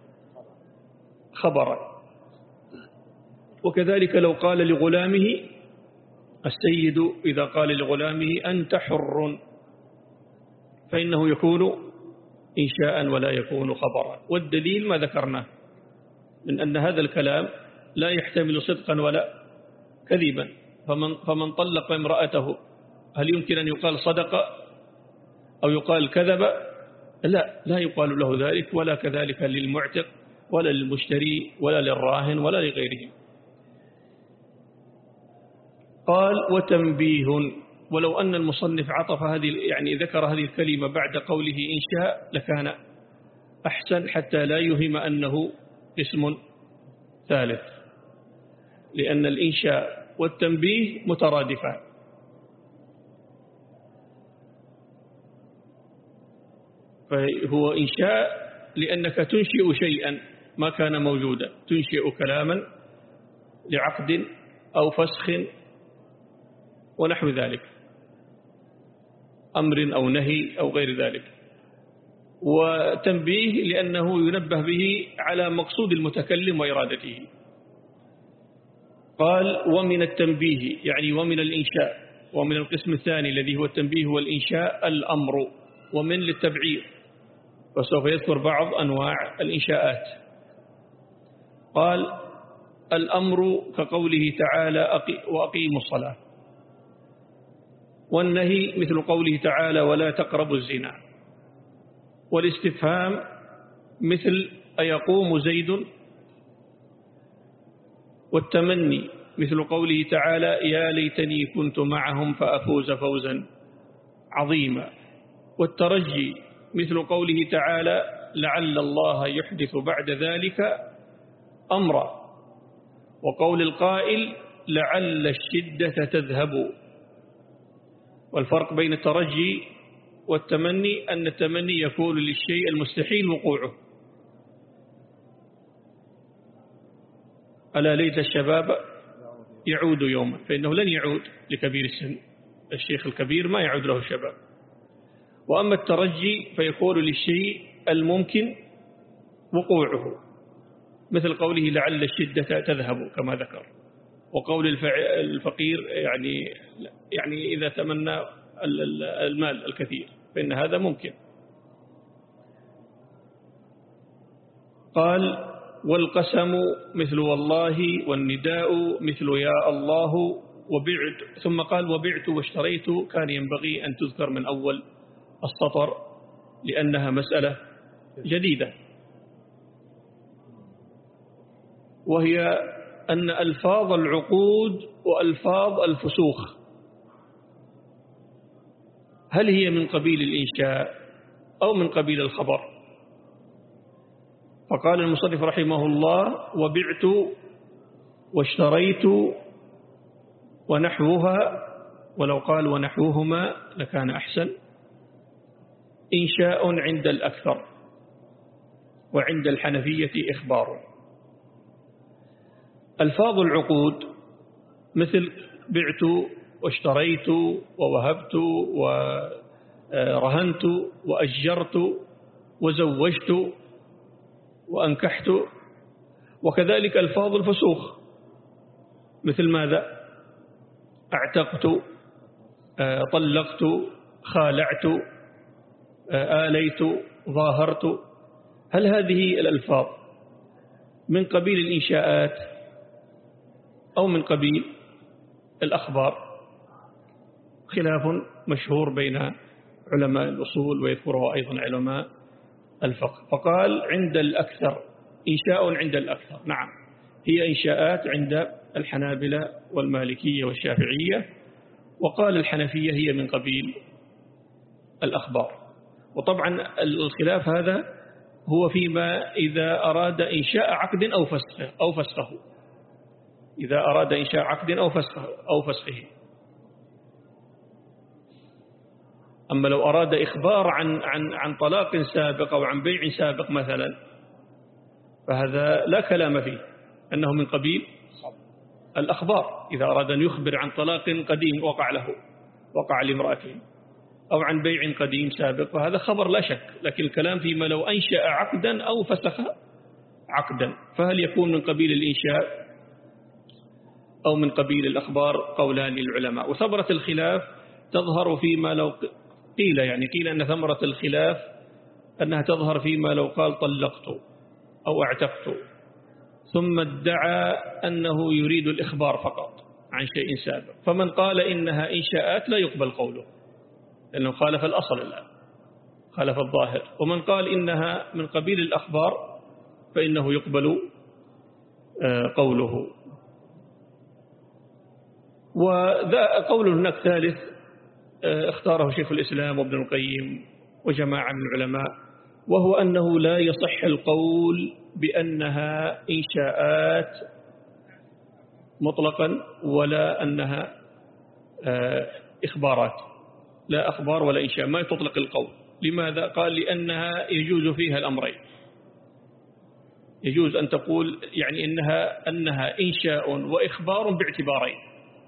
خبرا. وكذلك لو قال لغلامه السيد، إذا قال لغلامه أنت حر فإنه يكون إنشاء ولا يكون خبرا. والدليل ما ذكرناه من أن هذا الكلام لا يحتمل صدقا ولا كذبا، فمن, فمن طلق امرأته هل يمكن أن يقال صدق أو يقال كذب؟ لا، لا يقال له ذلك، ولا كذلك للمعتق ولا للمشتري ولا للراهن ولا لغيرهم. قال وتنبيه، ولو أن المصنف عطف هذه يعني ذكر هذه الكلمة بعد قوله إنشاء لكان أحسن، حتى لا يهم أنه اسم ثالث، لأن الإنشاء والتنبيه مترادفان. فهو إنشاء لأنك تنشئ شيئا ما كان موجودا، تنشئ كلاما لعقد أو فسخ ونحو ذلك، أمر أو نهي أو غير ذلك. وتنبيه لأنه ينبه به على مقصود المتكلم وإرادته. قال ومن التنبيه، يعني ومن الإنشاء، ومن القسم الثاني الذي هو التنبيه والإنشاء الأمر، ومن للتبعيض، وسوف يذكر بعض أنواع الإنشاءات. قال الأمر كقوله تعالى وأقيموا الصلاة، والنهي مثل قوله تعالى ولا تقربوا الزنا، والاستفهام مثل أيقوم زيد، والتمني مثل قوله تعالى يا ليتني كنت معهم فأفوز فوزا عظيما، والترجي مثل قوله تعالى لعل الله يحدث بعد ذلك أمرا، وقول القائل لعل الشدة تذهب. والفرق بين الترجي والتمني أن التمني يكون للشيء المستحيل وقوعه، ألا ليت الشباب يعود يوما، فإنه لن يعود لكبير السن، الشيخ الكبير ما يعود له الشباب. وأما الترجي فيكون للشيء الممكن وقوعه، مثل قوله لعل الشدة تذهب كما ذكر، وقول الفقير يعني يعني إذا تمنى المال الكثير فإن هذا ممكن. قال والقسم مثل والله، والنداء مثل يا الله، وبعت، ثم قال وبعت واشتريت كان ينبغي أن تذكر من أول السطر لأنها مسألة جديدة، وهي أن ألفاظ العقود وألفاظ الفسوخ هل هي من قبيل الإنشاء أو من قبيل الخبر؟ فقال المصنف رحمه الله وبعت واشتريت ونحوها، ولو قال ونحوهما لكان أحسن، إنشاء عند الأكثر، وعند الحنفية إخبار. ألفاظ العقود مثل بعت واشتريت ووهبت ورهنت وأجرت وزوجت وأنكحت، وكذلك ألفاظ الفسوخ مثل ماذا؟ اعتقت، طلقت، خالعت، آليت، ظاهرت. هل هذه الألفاظ من قبيل الإنشاءات أو من قبيل الأخبار؟ خلاف مشهور بين علماء الأصول ويذكره أيضا علماء الفقه. فقال عند الأكثر، إنشاء عند الأكثر، نعم هي إنشاءات عند الحنابلة والمالكية والشافعية، وقال الحنفية هي من قبيل الأخبار. وطبعا الخلاف هذا هو فيما إذا أراد إنشاء عقد أو فسخه أو فسخه إذا أراد إنشاء عقد أو فسخه أو فسخه. أما لو أراد إخبار عن عن عن طلاق سابق أو عن بيع سابق مثلا، فهذا لا كلام فيه أنه من قبيل الأخبار. إذا أراد أن يخبر عن طلاق قديم وقع له وقع لامرأته أو عن بيع قديم سابق، فهذا خبر لا شك. لكن الكلام فيما لو أنشأ عقدا أو فسخ عقدا، فهل يكون من قبيل الإنشاء أو من قبيل الأخبار؟ قولان للعلماء. وثمرة الخلاف تظهر فيما لو قيل، يعني قيل أن ثمرة الخلاف أنها تظهر فيما لو قال طلقت أو اعتقت ثم ادعى أنه يريد الإخبار فقط عن شيء سابق، فمن قال إنها إنشاءات لا يقبل قوله لأنه خالف الأصل الآن، خالف الظاهر. ومن قال إنها من قبيل الأخبار فإنه يقبل قوله. وذا قول هناك ثالث اختاره شيخ الإسلام وابن القيم وجماعة من العلماء، وهو أنه لا يصح القول بأنها إنشاءات مطلقا ولا أنها إخبارات، لا أخبار ولا إنشاء، ما تطلق القول. لماذا؟ قال لأنها يجوز فيها الأمرين، يجوز أن تقول يعني إنها أنها إنشاء وإخبار باعتبارين.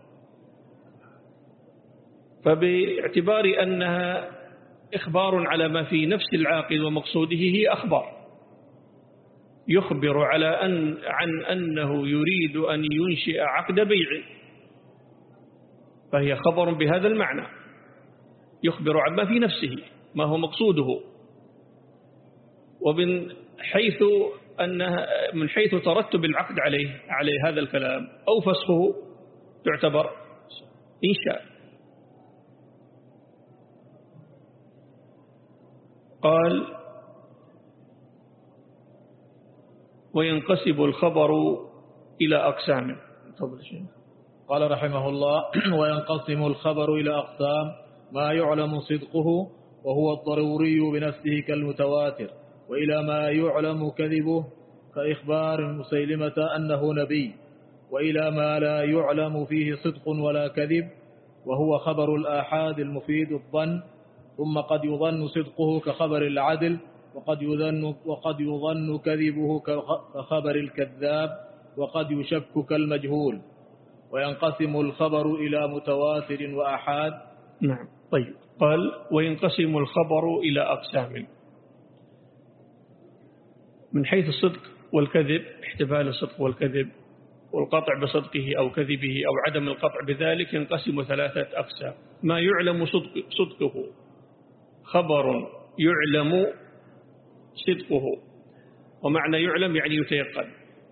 فباعتبار أنها إخبار على ما في نفس العاقل ومقصوده هي أخبار، يخبر على أن عن أنه يريد أن ينشئ عقد بيع، فهي خبر بهذا المعنى، يخبر عن ما في نفسه ما هو مقصوده. ومن حيث أنها من حيث ترتب العقد عليه عليه هذا الكلام أو فسخه تعتبر إنشاء. قال وينقسم الخبر إلى أقسام. قال رحمه الله وينقسم الخبر إلى أقسام: ما يعلم صدقه وهو الضروري بنفسه كالمتواتر، وإلى ما يعلم كذبه كإخبار مسيلمة أنه نبي، وإلى ما لا يعلم فيه صدق ولا كذب وهو خبر الآحاد المفيد الظن، ثم قد يظن صدقه كخبر العدل، وقد يظن, وقد يظن كذبه كخبر الكذاب، وقد يشك كالمجهول. وينقسم الخبر إلى متواتر وآحاد. نعم. طيب، قال وينقسم الخبر إلى أقسام: من حيث الصدق والكذب، احتمال الصدق والكذب والقطع بصدقه أو كذبه أو عدم القطع بذلك، ينقسم ثلاثة أقسام: ما يعلم صدق صدقه، خبر يعلم صدقه، ومعنى يعلم يعني يتيقن.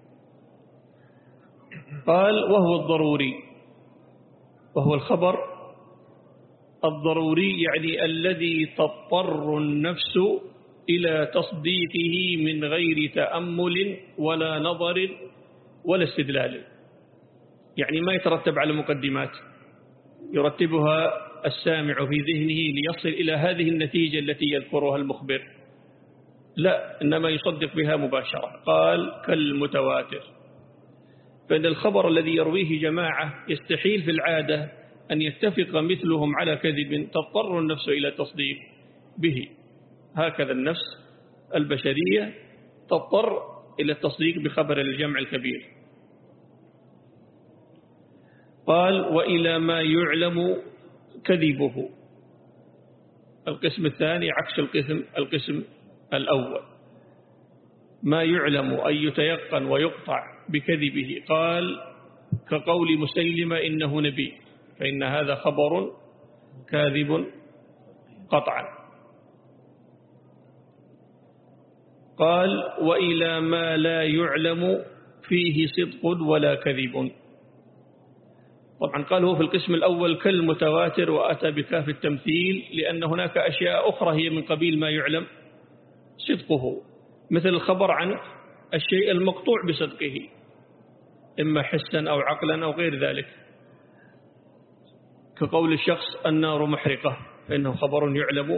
قال وهو الضروري، وهو الخبر الضروري يعني الذي تضطر النفس إلى تصديقه من غير تأمل ولا نظر ولا استدلال، يعني ما يترتب على مقدمات يرتبها السامع في ذهنه ليصل إلى هذه النتيجة التي يذكرها المخبر، لا، إنما يصدق بها مباشرة. قال كالمتواتر، فإن الخبر الذي يرويه جماعة يستحيل في العادة أن يتفق مثلهم على كذب تضطر النفس إلى تصديق به، هكذا النفس البشرية تضطر إلى التصديق بخبر الجمع الكبير. قال وإلى ما يعلم كذبه، القسم الثاني عكس القسم القسم الأول، ما يعلم أن يتيقن ويقطع بكذبه. قال كقول مسيلمة إنه نبي، فإن هذا خبر كاذب قطعا. قال وإلى ما لا يعلم فيه صدق ولا كذب. طبعا قال هو في القسم الأول كالمتواتر، وأتى بكاف التمثيل لأن هناك أشياء أخرى هي من قبيل ما يعلم صدقه، مثل الخبر عن الشيء المقطوع بصدقه إما حسا أو عقلا أو غير ذلك، كقول الشخص النار محرقة، فإنه خبر يعلم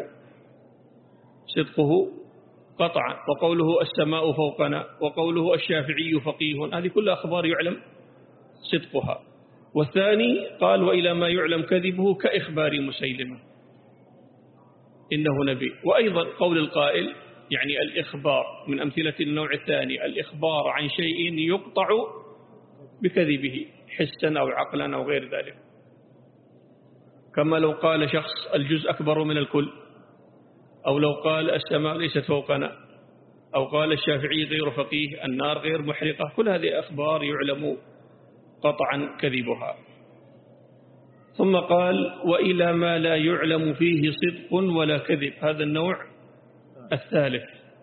صدقه قطعا، وقوله السماء فوقنا، وقوله الشافعي فقيه، هذه كلها أخبار يعلم صدقها. والثاني قال وإلى ما يعلم كذبه كإخبار مسيلمة إنه نبي. وأيضا قول القائل يعني الإخبار من أمثلة النوع الثاني، الإخبار عن شيء يقطع بكذبه حسا أو عقلا أو غير ذلك، كما لو قال شخص الجزء أكبر من الكل، أو لو قال السماء ليست فوقنا، أو قال الشافعي غير فقيه، النار غير محرقة، كل هذه أخبار يعلم قطعا كذبها. ثم قال وإلى ما لا يعلم فيه صدق ولا كذب، هذا النوع الثالث،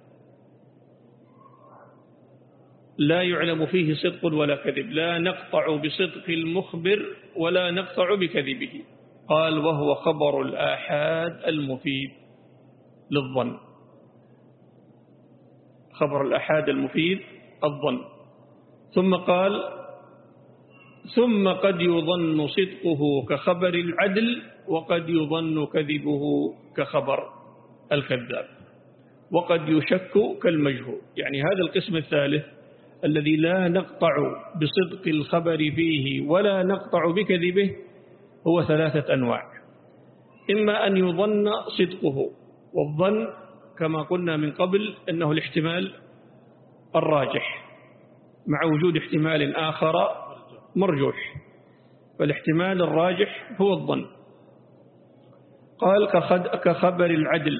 لا يعلم فيه صدق ولا كذب، لا نقطع بصدق المخبر ولا نقطع بكذبه. قال وهو خبر الآحاد المفيد للظن، خبر الآحاد المفيد الظن. ثم قال ثم قد يظن صدقه كخبر العدل، وقد يظن كذبه كخبر الكذاب، وقد يشك كالمجهول. يعني هذا القسم الثالث الذي لا نقطع بصدق الخبر فيه ولا نقطع بكذبه هو ثلاثة أنواع: إما أن يظن صدقه، والظن كما قلنا من قبل أنه الاحتمال الراجح مع وجود احتمال آخر مرجوح، فالاحتمال الراجح هو الظن. قال كخبر العدل،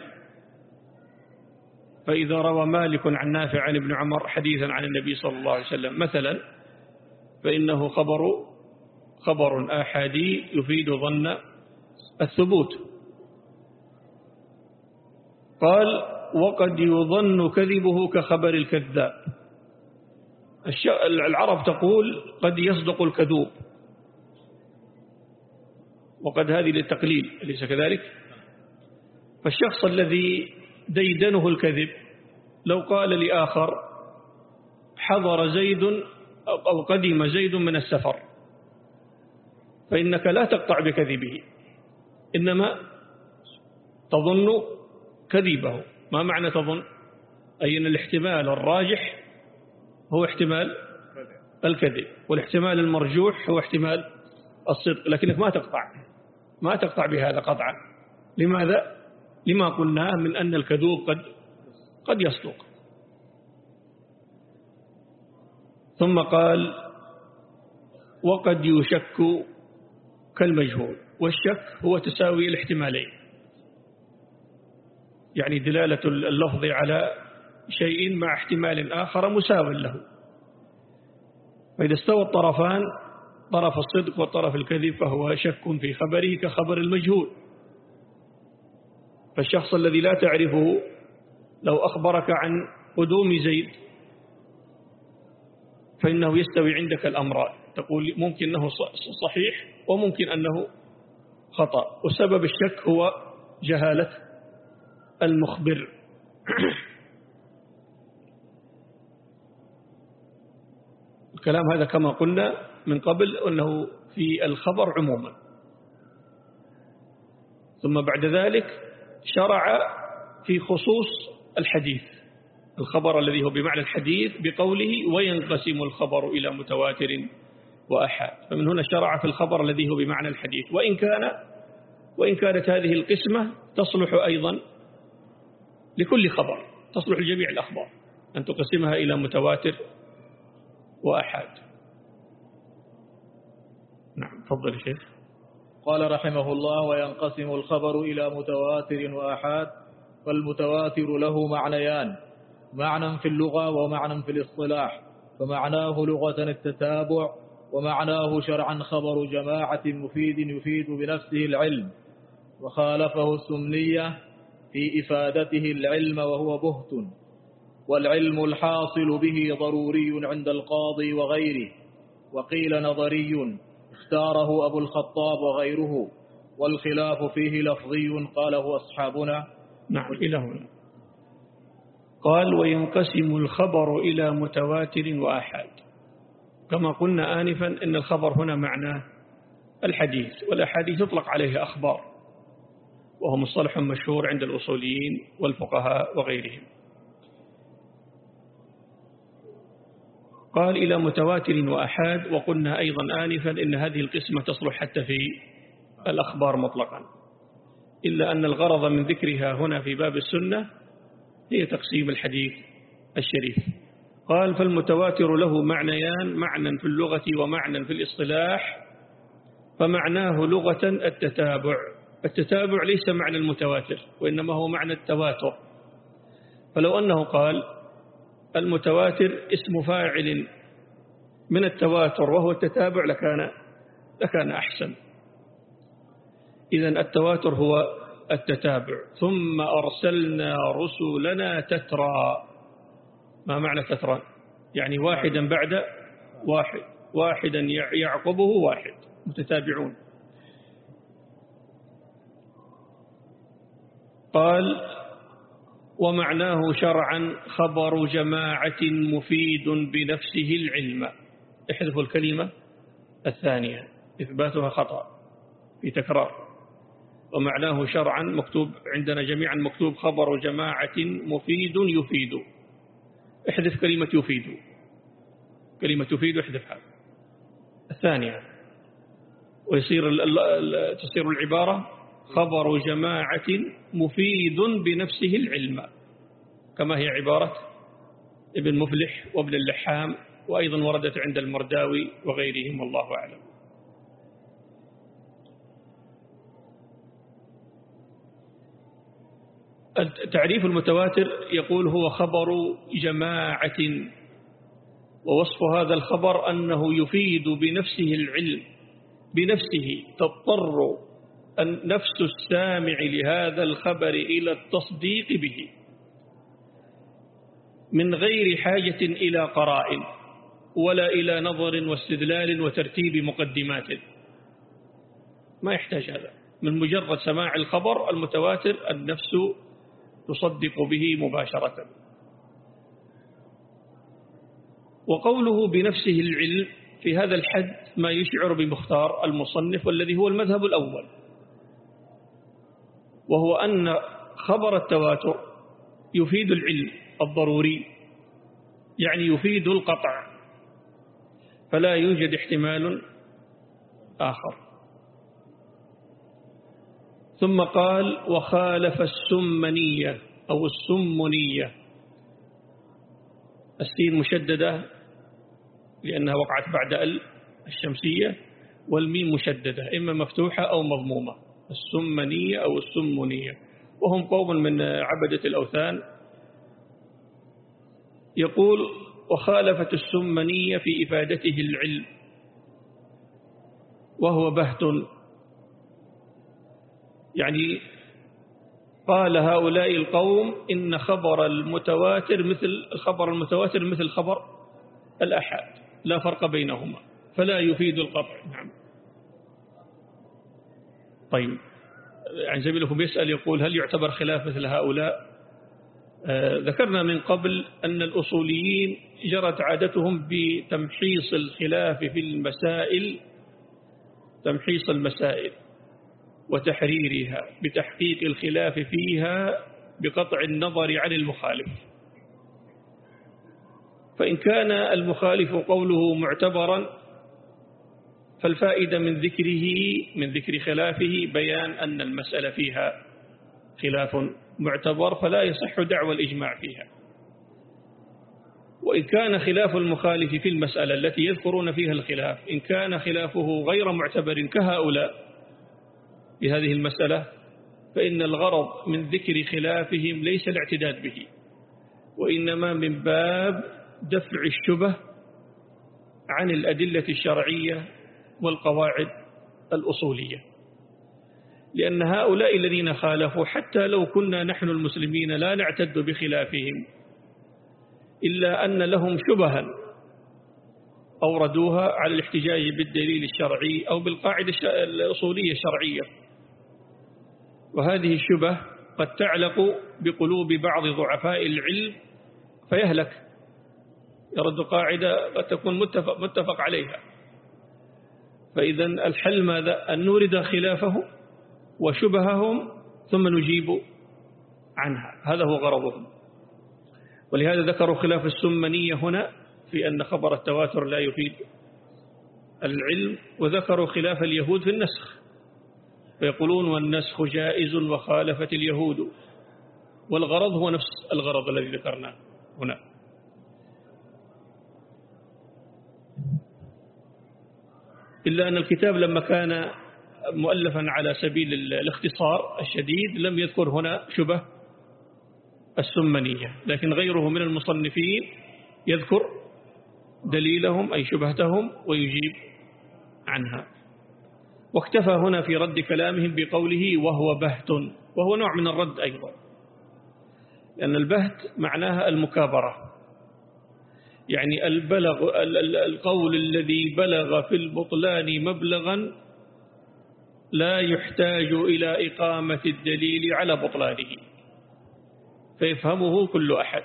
فإذا روى مالك عن نافع عن ابن عمر حديثا عن النبي صلى الله عليه وسلم مثلا، فإنه خبر خبر آحادي يفيد ظن الثبوت. قال وقد يظن كذبه كخبر الكذاب، العرب تقول قد يصدق الكذوب، وقد هذه للتقليل أليس كذلك؟ فالشخص الذي ديدنه الكذب. لو قال لآخر حضر زيد أو قدم زيد من السفر، فإنك لا تقطع بكذبه، إنما تظن كذبه. ما معنى تظن؟ أي أن الاحتمال الراجح هو احتمال الكذب، والاحتمال المرجوح هو احتمال الصدق، لكنك ما تقطع ما تقطع بهذا قطعا. لماذا؟ لما قلناه من أن الكذوب قد قد يصدق. ثم قال وقد يشك كالمجهول، والشك هو تساوي الاحتمالين، يعني دلالة اللفظ على شيء مع احتمال آخر مساو له. فإذا استوى الطرفان، طرف الصدق وطرف الكذب، فهو شك في خبره كخبر المجهول. فالشخص الذي لا تعرفه لو أخبرك عن قدوم زيد فإنه يستوي عندك الأمران، تقول ممكن أنه صحيح وممكن أنه خطأ، وسبب الشك هو جهالة المخبر. الكلام هذا كما قلنا من قبل أنه في الخبر عموما. ثم بعد ذلك شرع في خصوص الحديث، الخبر الذي هو بمعنى الحديث، بقوله وينقسم الخبر إلى متواتر وأحاد. فمن هنا شرع في الخبر الذي هو بمعنى الحديث، وإن كان وإن كانت هذه القسمة تصلح أيضا لكل خبر، تصلح لجميع الأخبار أن تقسمها إلى متواتر وأحاد. نعم، تفضل شيخ. قال رحمه الله وينقسم الخبر إلى متواتر وأحاد، والمتواتر له معنيان، معنى في اللغة ومعنى في الاصطلاح. فمعناه لغة التتابع، ومعناه شرعا خبر جماعة مفيد يفيد بنفسه العلم. وخالفه السمنية في إفادته العلم وهو بهت، والعلم الحاصل به ضروري عند القاضي وغيره، وقيل نظري اختاره أبو الخطاب وغيره، والخلاف فيه لفظي قاله أصحابنا. نعم، إلى هنا قال وينقسم الخبر إلى متواتر وآحاد. كما قلنا آنفا إن الخبر هنا معناه الحديث، والأحاديث يطلق عليه أخبار، وهو مصطلح مشهور عند الأصوليين والفقهاء وغيرهم. قال إلى متواتر وأحاد، وقلنا أيضا آنفا إن هذه القسمة تصلح حتى في الأخبار مطلقا، إلا أن الغرض من ذكرها هنا في باب السنة هي تقسيم الحديث الشريف. قال فالمتواتر له معنيان، معنى في اللغة ومعنى في الاصطلاح. فمعناه لغة التتابع، التتابع ليس معنى المتواتر وإنما هو معنى التواتر. فلو أنه قال المتواتر اسم فاعل من التواتر وهو التتابع لكان لكان أحسن. إذن التواتر هو التتابع. ثم أرسلنا رسلنا تترى. ما معنى تترى؟ يعني واحدا بعد واحد، واحدا يعقبه واحد، متتابعون. قال ومعناه شرعا خبر جماعة مفيد بنفسه العلم. احذفوا الكلمة الثانية، إثباتها خطأ في تكرار. ومعناه شرعا مكتوب عندنا جميعا مكتوب خبر جماعة مفيد يفيد. احذف كلمة يفيد، كلمة يفيد احذفها الثانية، ويصير تصير العبارة خبر جماعة مفيد بنفسه العلم، كما هي عبارة ابن مفلح وابن اللحام، وأيضا وردت عند المرداوي وغيرهم، والله أعلم. تعريف المتواتر يقول هو خبر جماعة، ووصف هذا الخبر أنه يفيد بنفسه العلم، بنفسه تضطر النفس السامع لهذا الخبر إلى التصديق به من غير حاجة إلى قرائن ولا إلى نظر واستدلال وترتيب مقدمات، ما يحتاج هذا. من مجرد سماع الخبر المتواتر النفس تصدق به مباشرة. وقوله بنفسه العلم في هذا الحد ما يشعر بمختار المصنف والذي هو المذهب الأول، وهو أن خبر التواتر يفيد العلم الضروري، يعني يفيد القطع، فلا يوجد احتمال آخر. ثم قال وخالف السمنية أو السمنية، السين مشددة لأنها وقعت بعد ال الشمسية، والميم مشددة إما مفتوحة أو مضمومة، السمنية أو السمنية، وهم قوم من عبدة الأوثان. يقول وخالفت السمنية في إفادته العلم وهو بهت، يعني قال هؤلاء القوم إن خبر المتواتر مثل الخبر المتواتر مثل خبر الأحاد لا فرق بينهما فلا يفيد القطع. نعم. طيب، يعني زميلكم يسأل يقول هل يعتبر خلاف مثل هؤلاء؟ آه ذكرنا من قبل أن الأصوليين جرت عادتهم بتمحيص الخلاف في المسائل، تمحيص المسائل وتحريرها بتحقيق الخلاف فيها بقطع النظر عن المخالف. فإن كان المخالف قوله معتبرا فالفائدة من ذكره من ذكر خلافه بيان أن المسألة فيها خلاف معتبر فلا يصح دعوى الإجماع فيها. وإن كان خلاف المخالف في المسألة التي يذكرون فيها الخلاف إن كان خلافه غير معتبر كهؤلاء بهذه المسألة فإن الغرض من ذكر خلافهم ليس الاعتداد به، وإنما من باب دفع الشبه عن الأدلة الشرعية والقواعد الأصولية. لأن هؤلاء الذين خالفوا حتى لو كنا نحن المسلمين لا نعتد بخلافهم إلا أن لهم شبها أوردوها على الاحتجاج بالدليل الشرعي أو بالقاعدة الأصولية الشرعية، وهذه الشبه قد تعلق بقلوب بعض ضعفاء العلم فيهلك، يرد قاعدة قد تكون متفق, متفق عليها. فإذا الحل ماذا؟ أن نورد خلافه وشبههم ثم نجيب عنها، هذا هو غرضهم. ولهذا ذكروا خلاف السمنية هنا في أن خبر التواتر لا يفيد العلم، وذكروا خلاف اليهود في النسخ فيقولون والنسخ جائز وخالفت اليهود، والغرض هو نفس الغرض الذي ذكرناه هنا. إلا أن الكتاب لما كان مؤلفا على سبيل الاختصار الشديد لم يذكر هنا شبه السمنية، لكن غيره من المصنفين يذكر دليلهم أي شبهتهم ويجيب عنها. واكتفى هنا في رد كلامهم بقوله وهو بهت، وهو نوع من الرد أيضا، لأن البهت معناها المكابرة، يعني البلغ القول الذي بلغ في البطلان مبلغا لا يحتاج إلى إقامة الدليل على بطلانه فيفهمه كل أحد.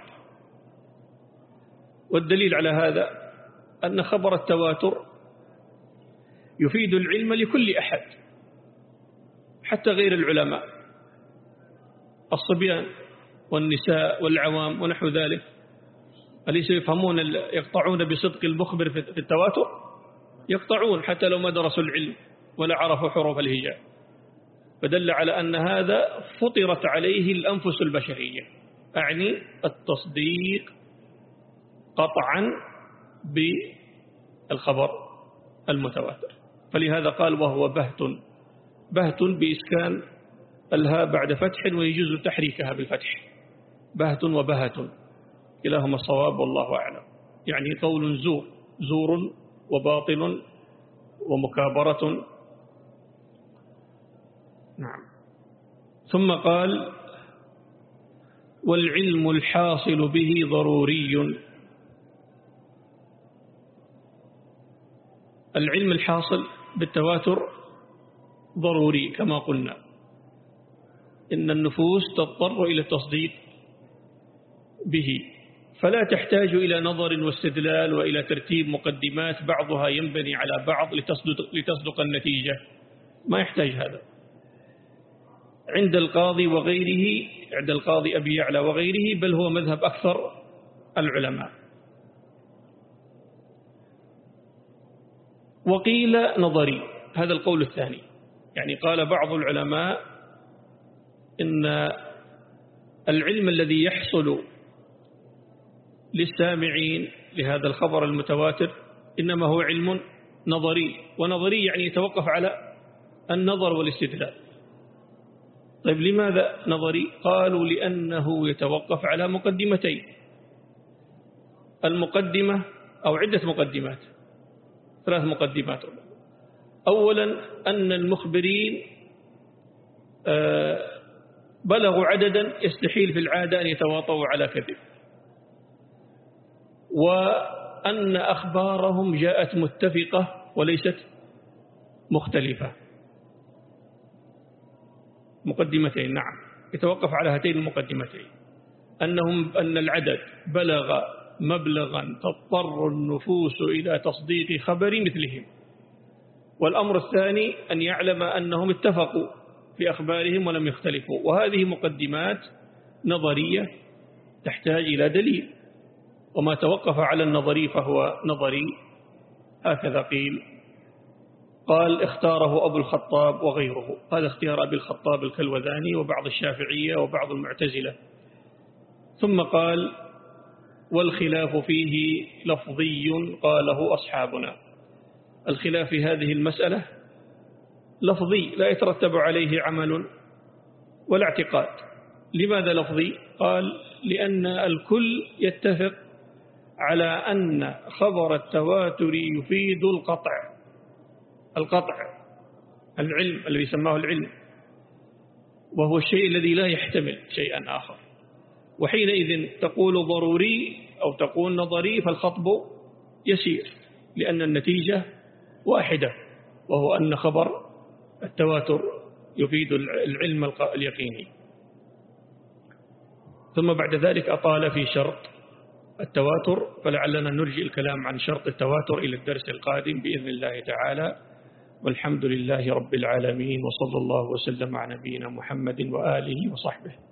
والدليل على هذا أن خبر التواتر يفيد العلم لكل أحد حتى غير العلماء، الصبيان والنساء والعوام ونحو ذلك، أليس يفهمون يقطعون بصدق المخبر في التواتر؟ يقطعون حتى لو ما درسوا العلم ولا عرفوا حروف الهجاء. فدل على أن هذا فطرت عليه الأنفس البشرية، أعني التصديق قطعا بالخبر المتواتر. فلهذا قال وهو بهت، بهت بإسكان الهاء بعد فتح ويجوز تحريكها بالفتح، بهت وبهت كلاهما الصواب والله أعلم، يعني قول زور زور وباطل ومكابرة. نعم. ثم قال والعلم الحاصل به ضروري، العلم الحاصل بالتواتر ضروري كما قلنا، إن النفوس تضطر إلى التصديق به، فلا تحتاج إلى نظر واستدلال وإلى ترتيب مقدمات بعضها ينبني على بعض لتصدق, لتصدق النتيجة، ما يحتاج هذا. عند القاضي وغيره، عند القاضي أبي يعلى وغيره، بل هو مذهب أكثر العلماء. وقيل نظري، هذا القول الثاني، يعني قال بعض العلماء إن العلم الذي يحصل للسامعين لهذا الخبر المتواتر إنما هو علم نظري، ونظري يعني يتوقف على النظر والاستدلال. طيب لماذا نظري؟ قالوا لأنه يتوقف على مقدمتين، المقدمة أو عدة مقدمات، ثلاث مقدمات. أولا أن المخبرين بلغوا عددا يستحيل في العادة أن يتواطؤوا على كذب، وأن أخبارهم جاءت متفقة وليست مختلفة. مقدمتين، نعم، يتوقف على هاتين المقدمتين، أنهم أن العدد بلغ مبلغا تضطر النفوس إلى تصديق خبر مثلهم. والأمر الثاني أن يعلم أنهم اتفقوا في أخبارهم ولم يختلفوا. وهذه مقدمات نظرية تحتاج إلى دليل، وما توقف على النظري فهو نظري، هكذا قيل. قال اختاره أبو الخطاب وغيره، هذا اختيار أبي الخطاب الكلوذاني وبعض الشافعية وبعض المعتزلة. ثم قال والخلاف فيه لفظي قاله أصحابنا. الخلاف في هذه المسألة لفظي لا يترتب عليه عمل ولا اعتقاد. لماذا لفظي؟ قال لأن الكل يتفق على أن خبر التواتر يفيد القطع، القطع العلم الذي سماه العلم، وهو الشيء الذي لا يحتمل شيئا آخر. وحينئذ تقول ضروري أو تقول نظري فالخطب يسير، لأن النتيجة واحدة، وهو أن خبر التواتر يفيد العلم اليقيني. ثم بعد ذلك أطال في شرط التواتر، فلعلنا نرجئ الكلام عن شرط التواتر إلى الدرس القادم بإذن الله تعالى. والحمد لله رب العالمين، وصلى الله وسلم على نبينا محمد وآله وصحبه.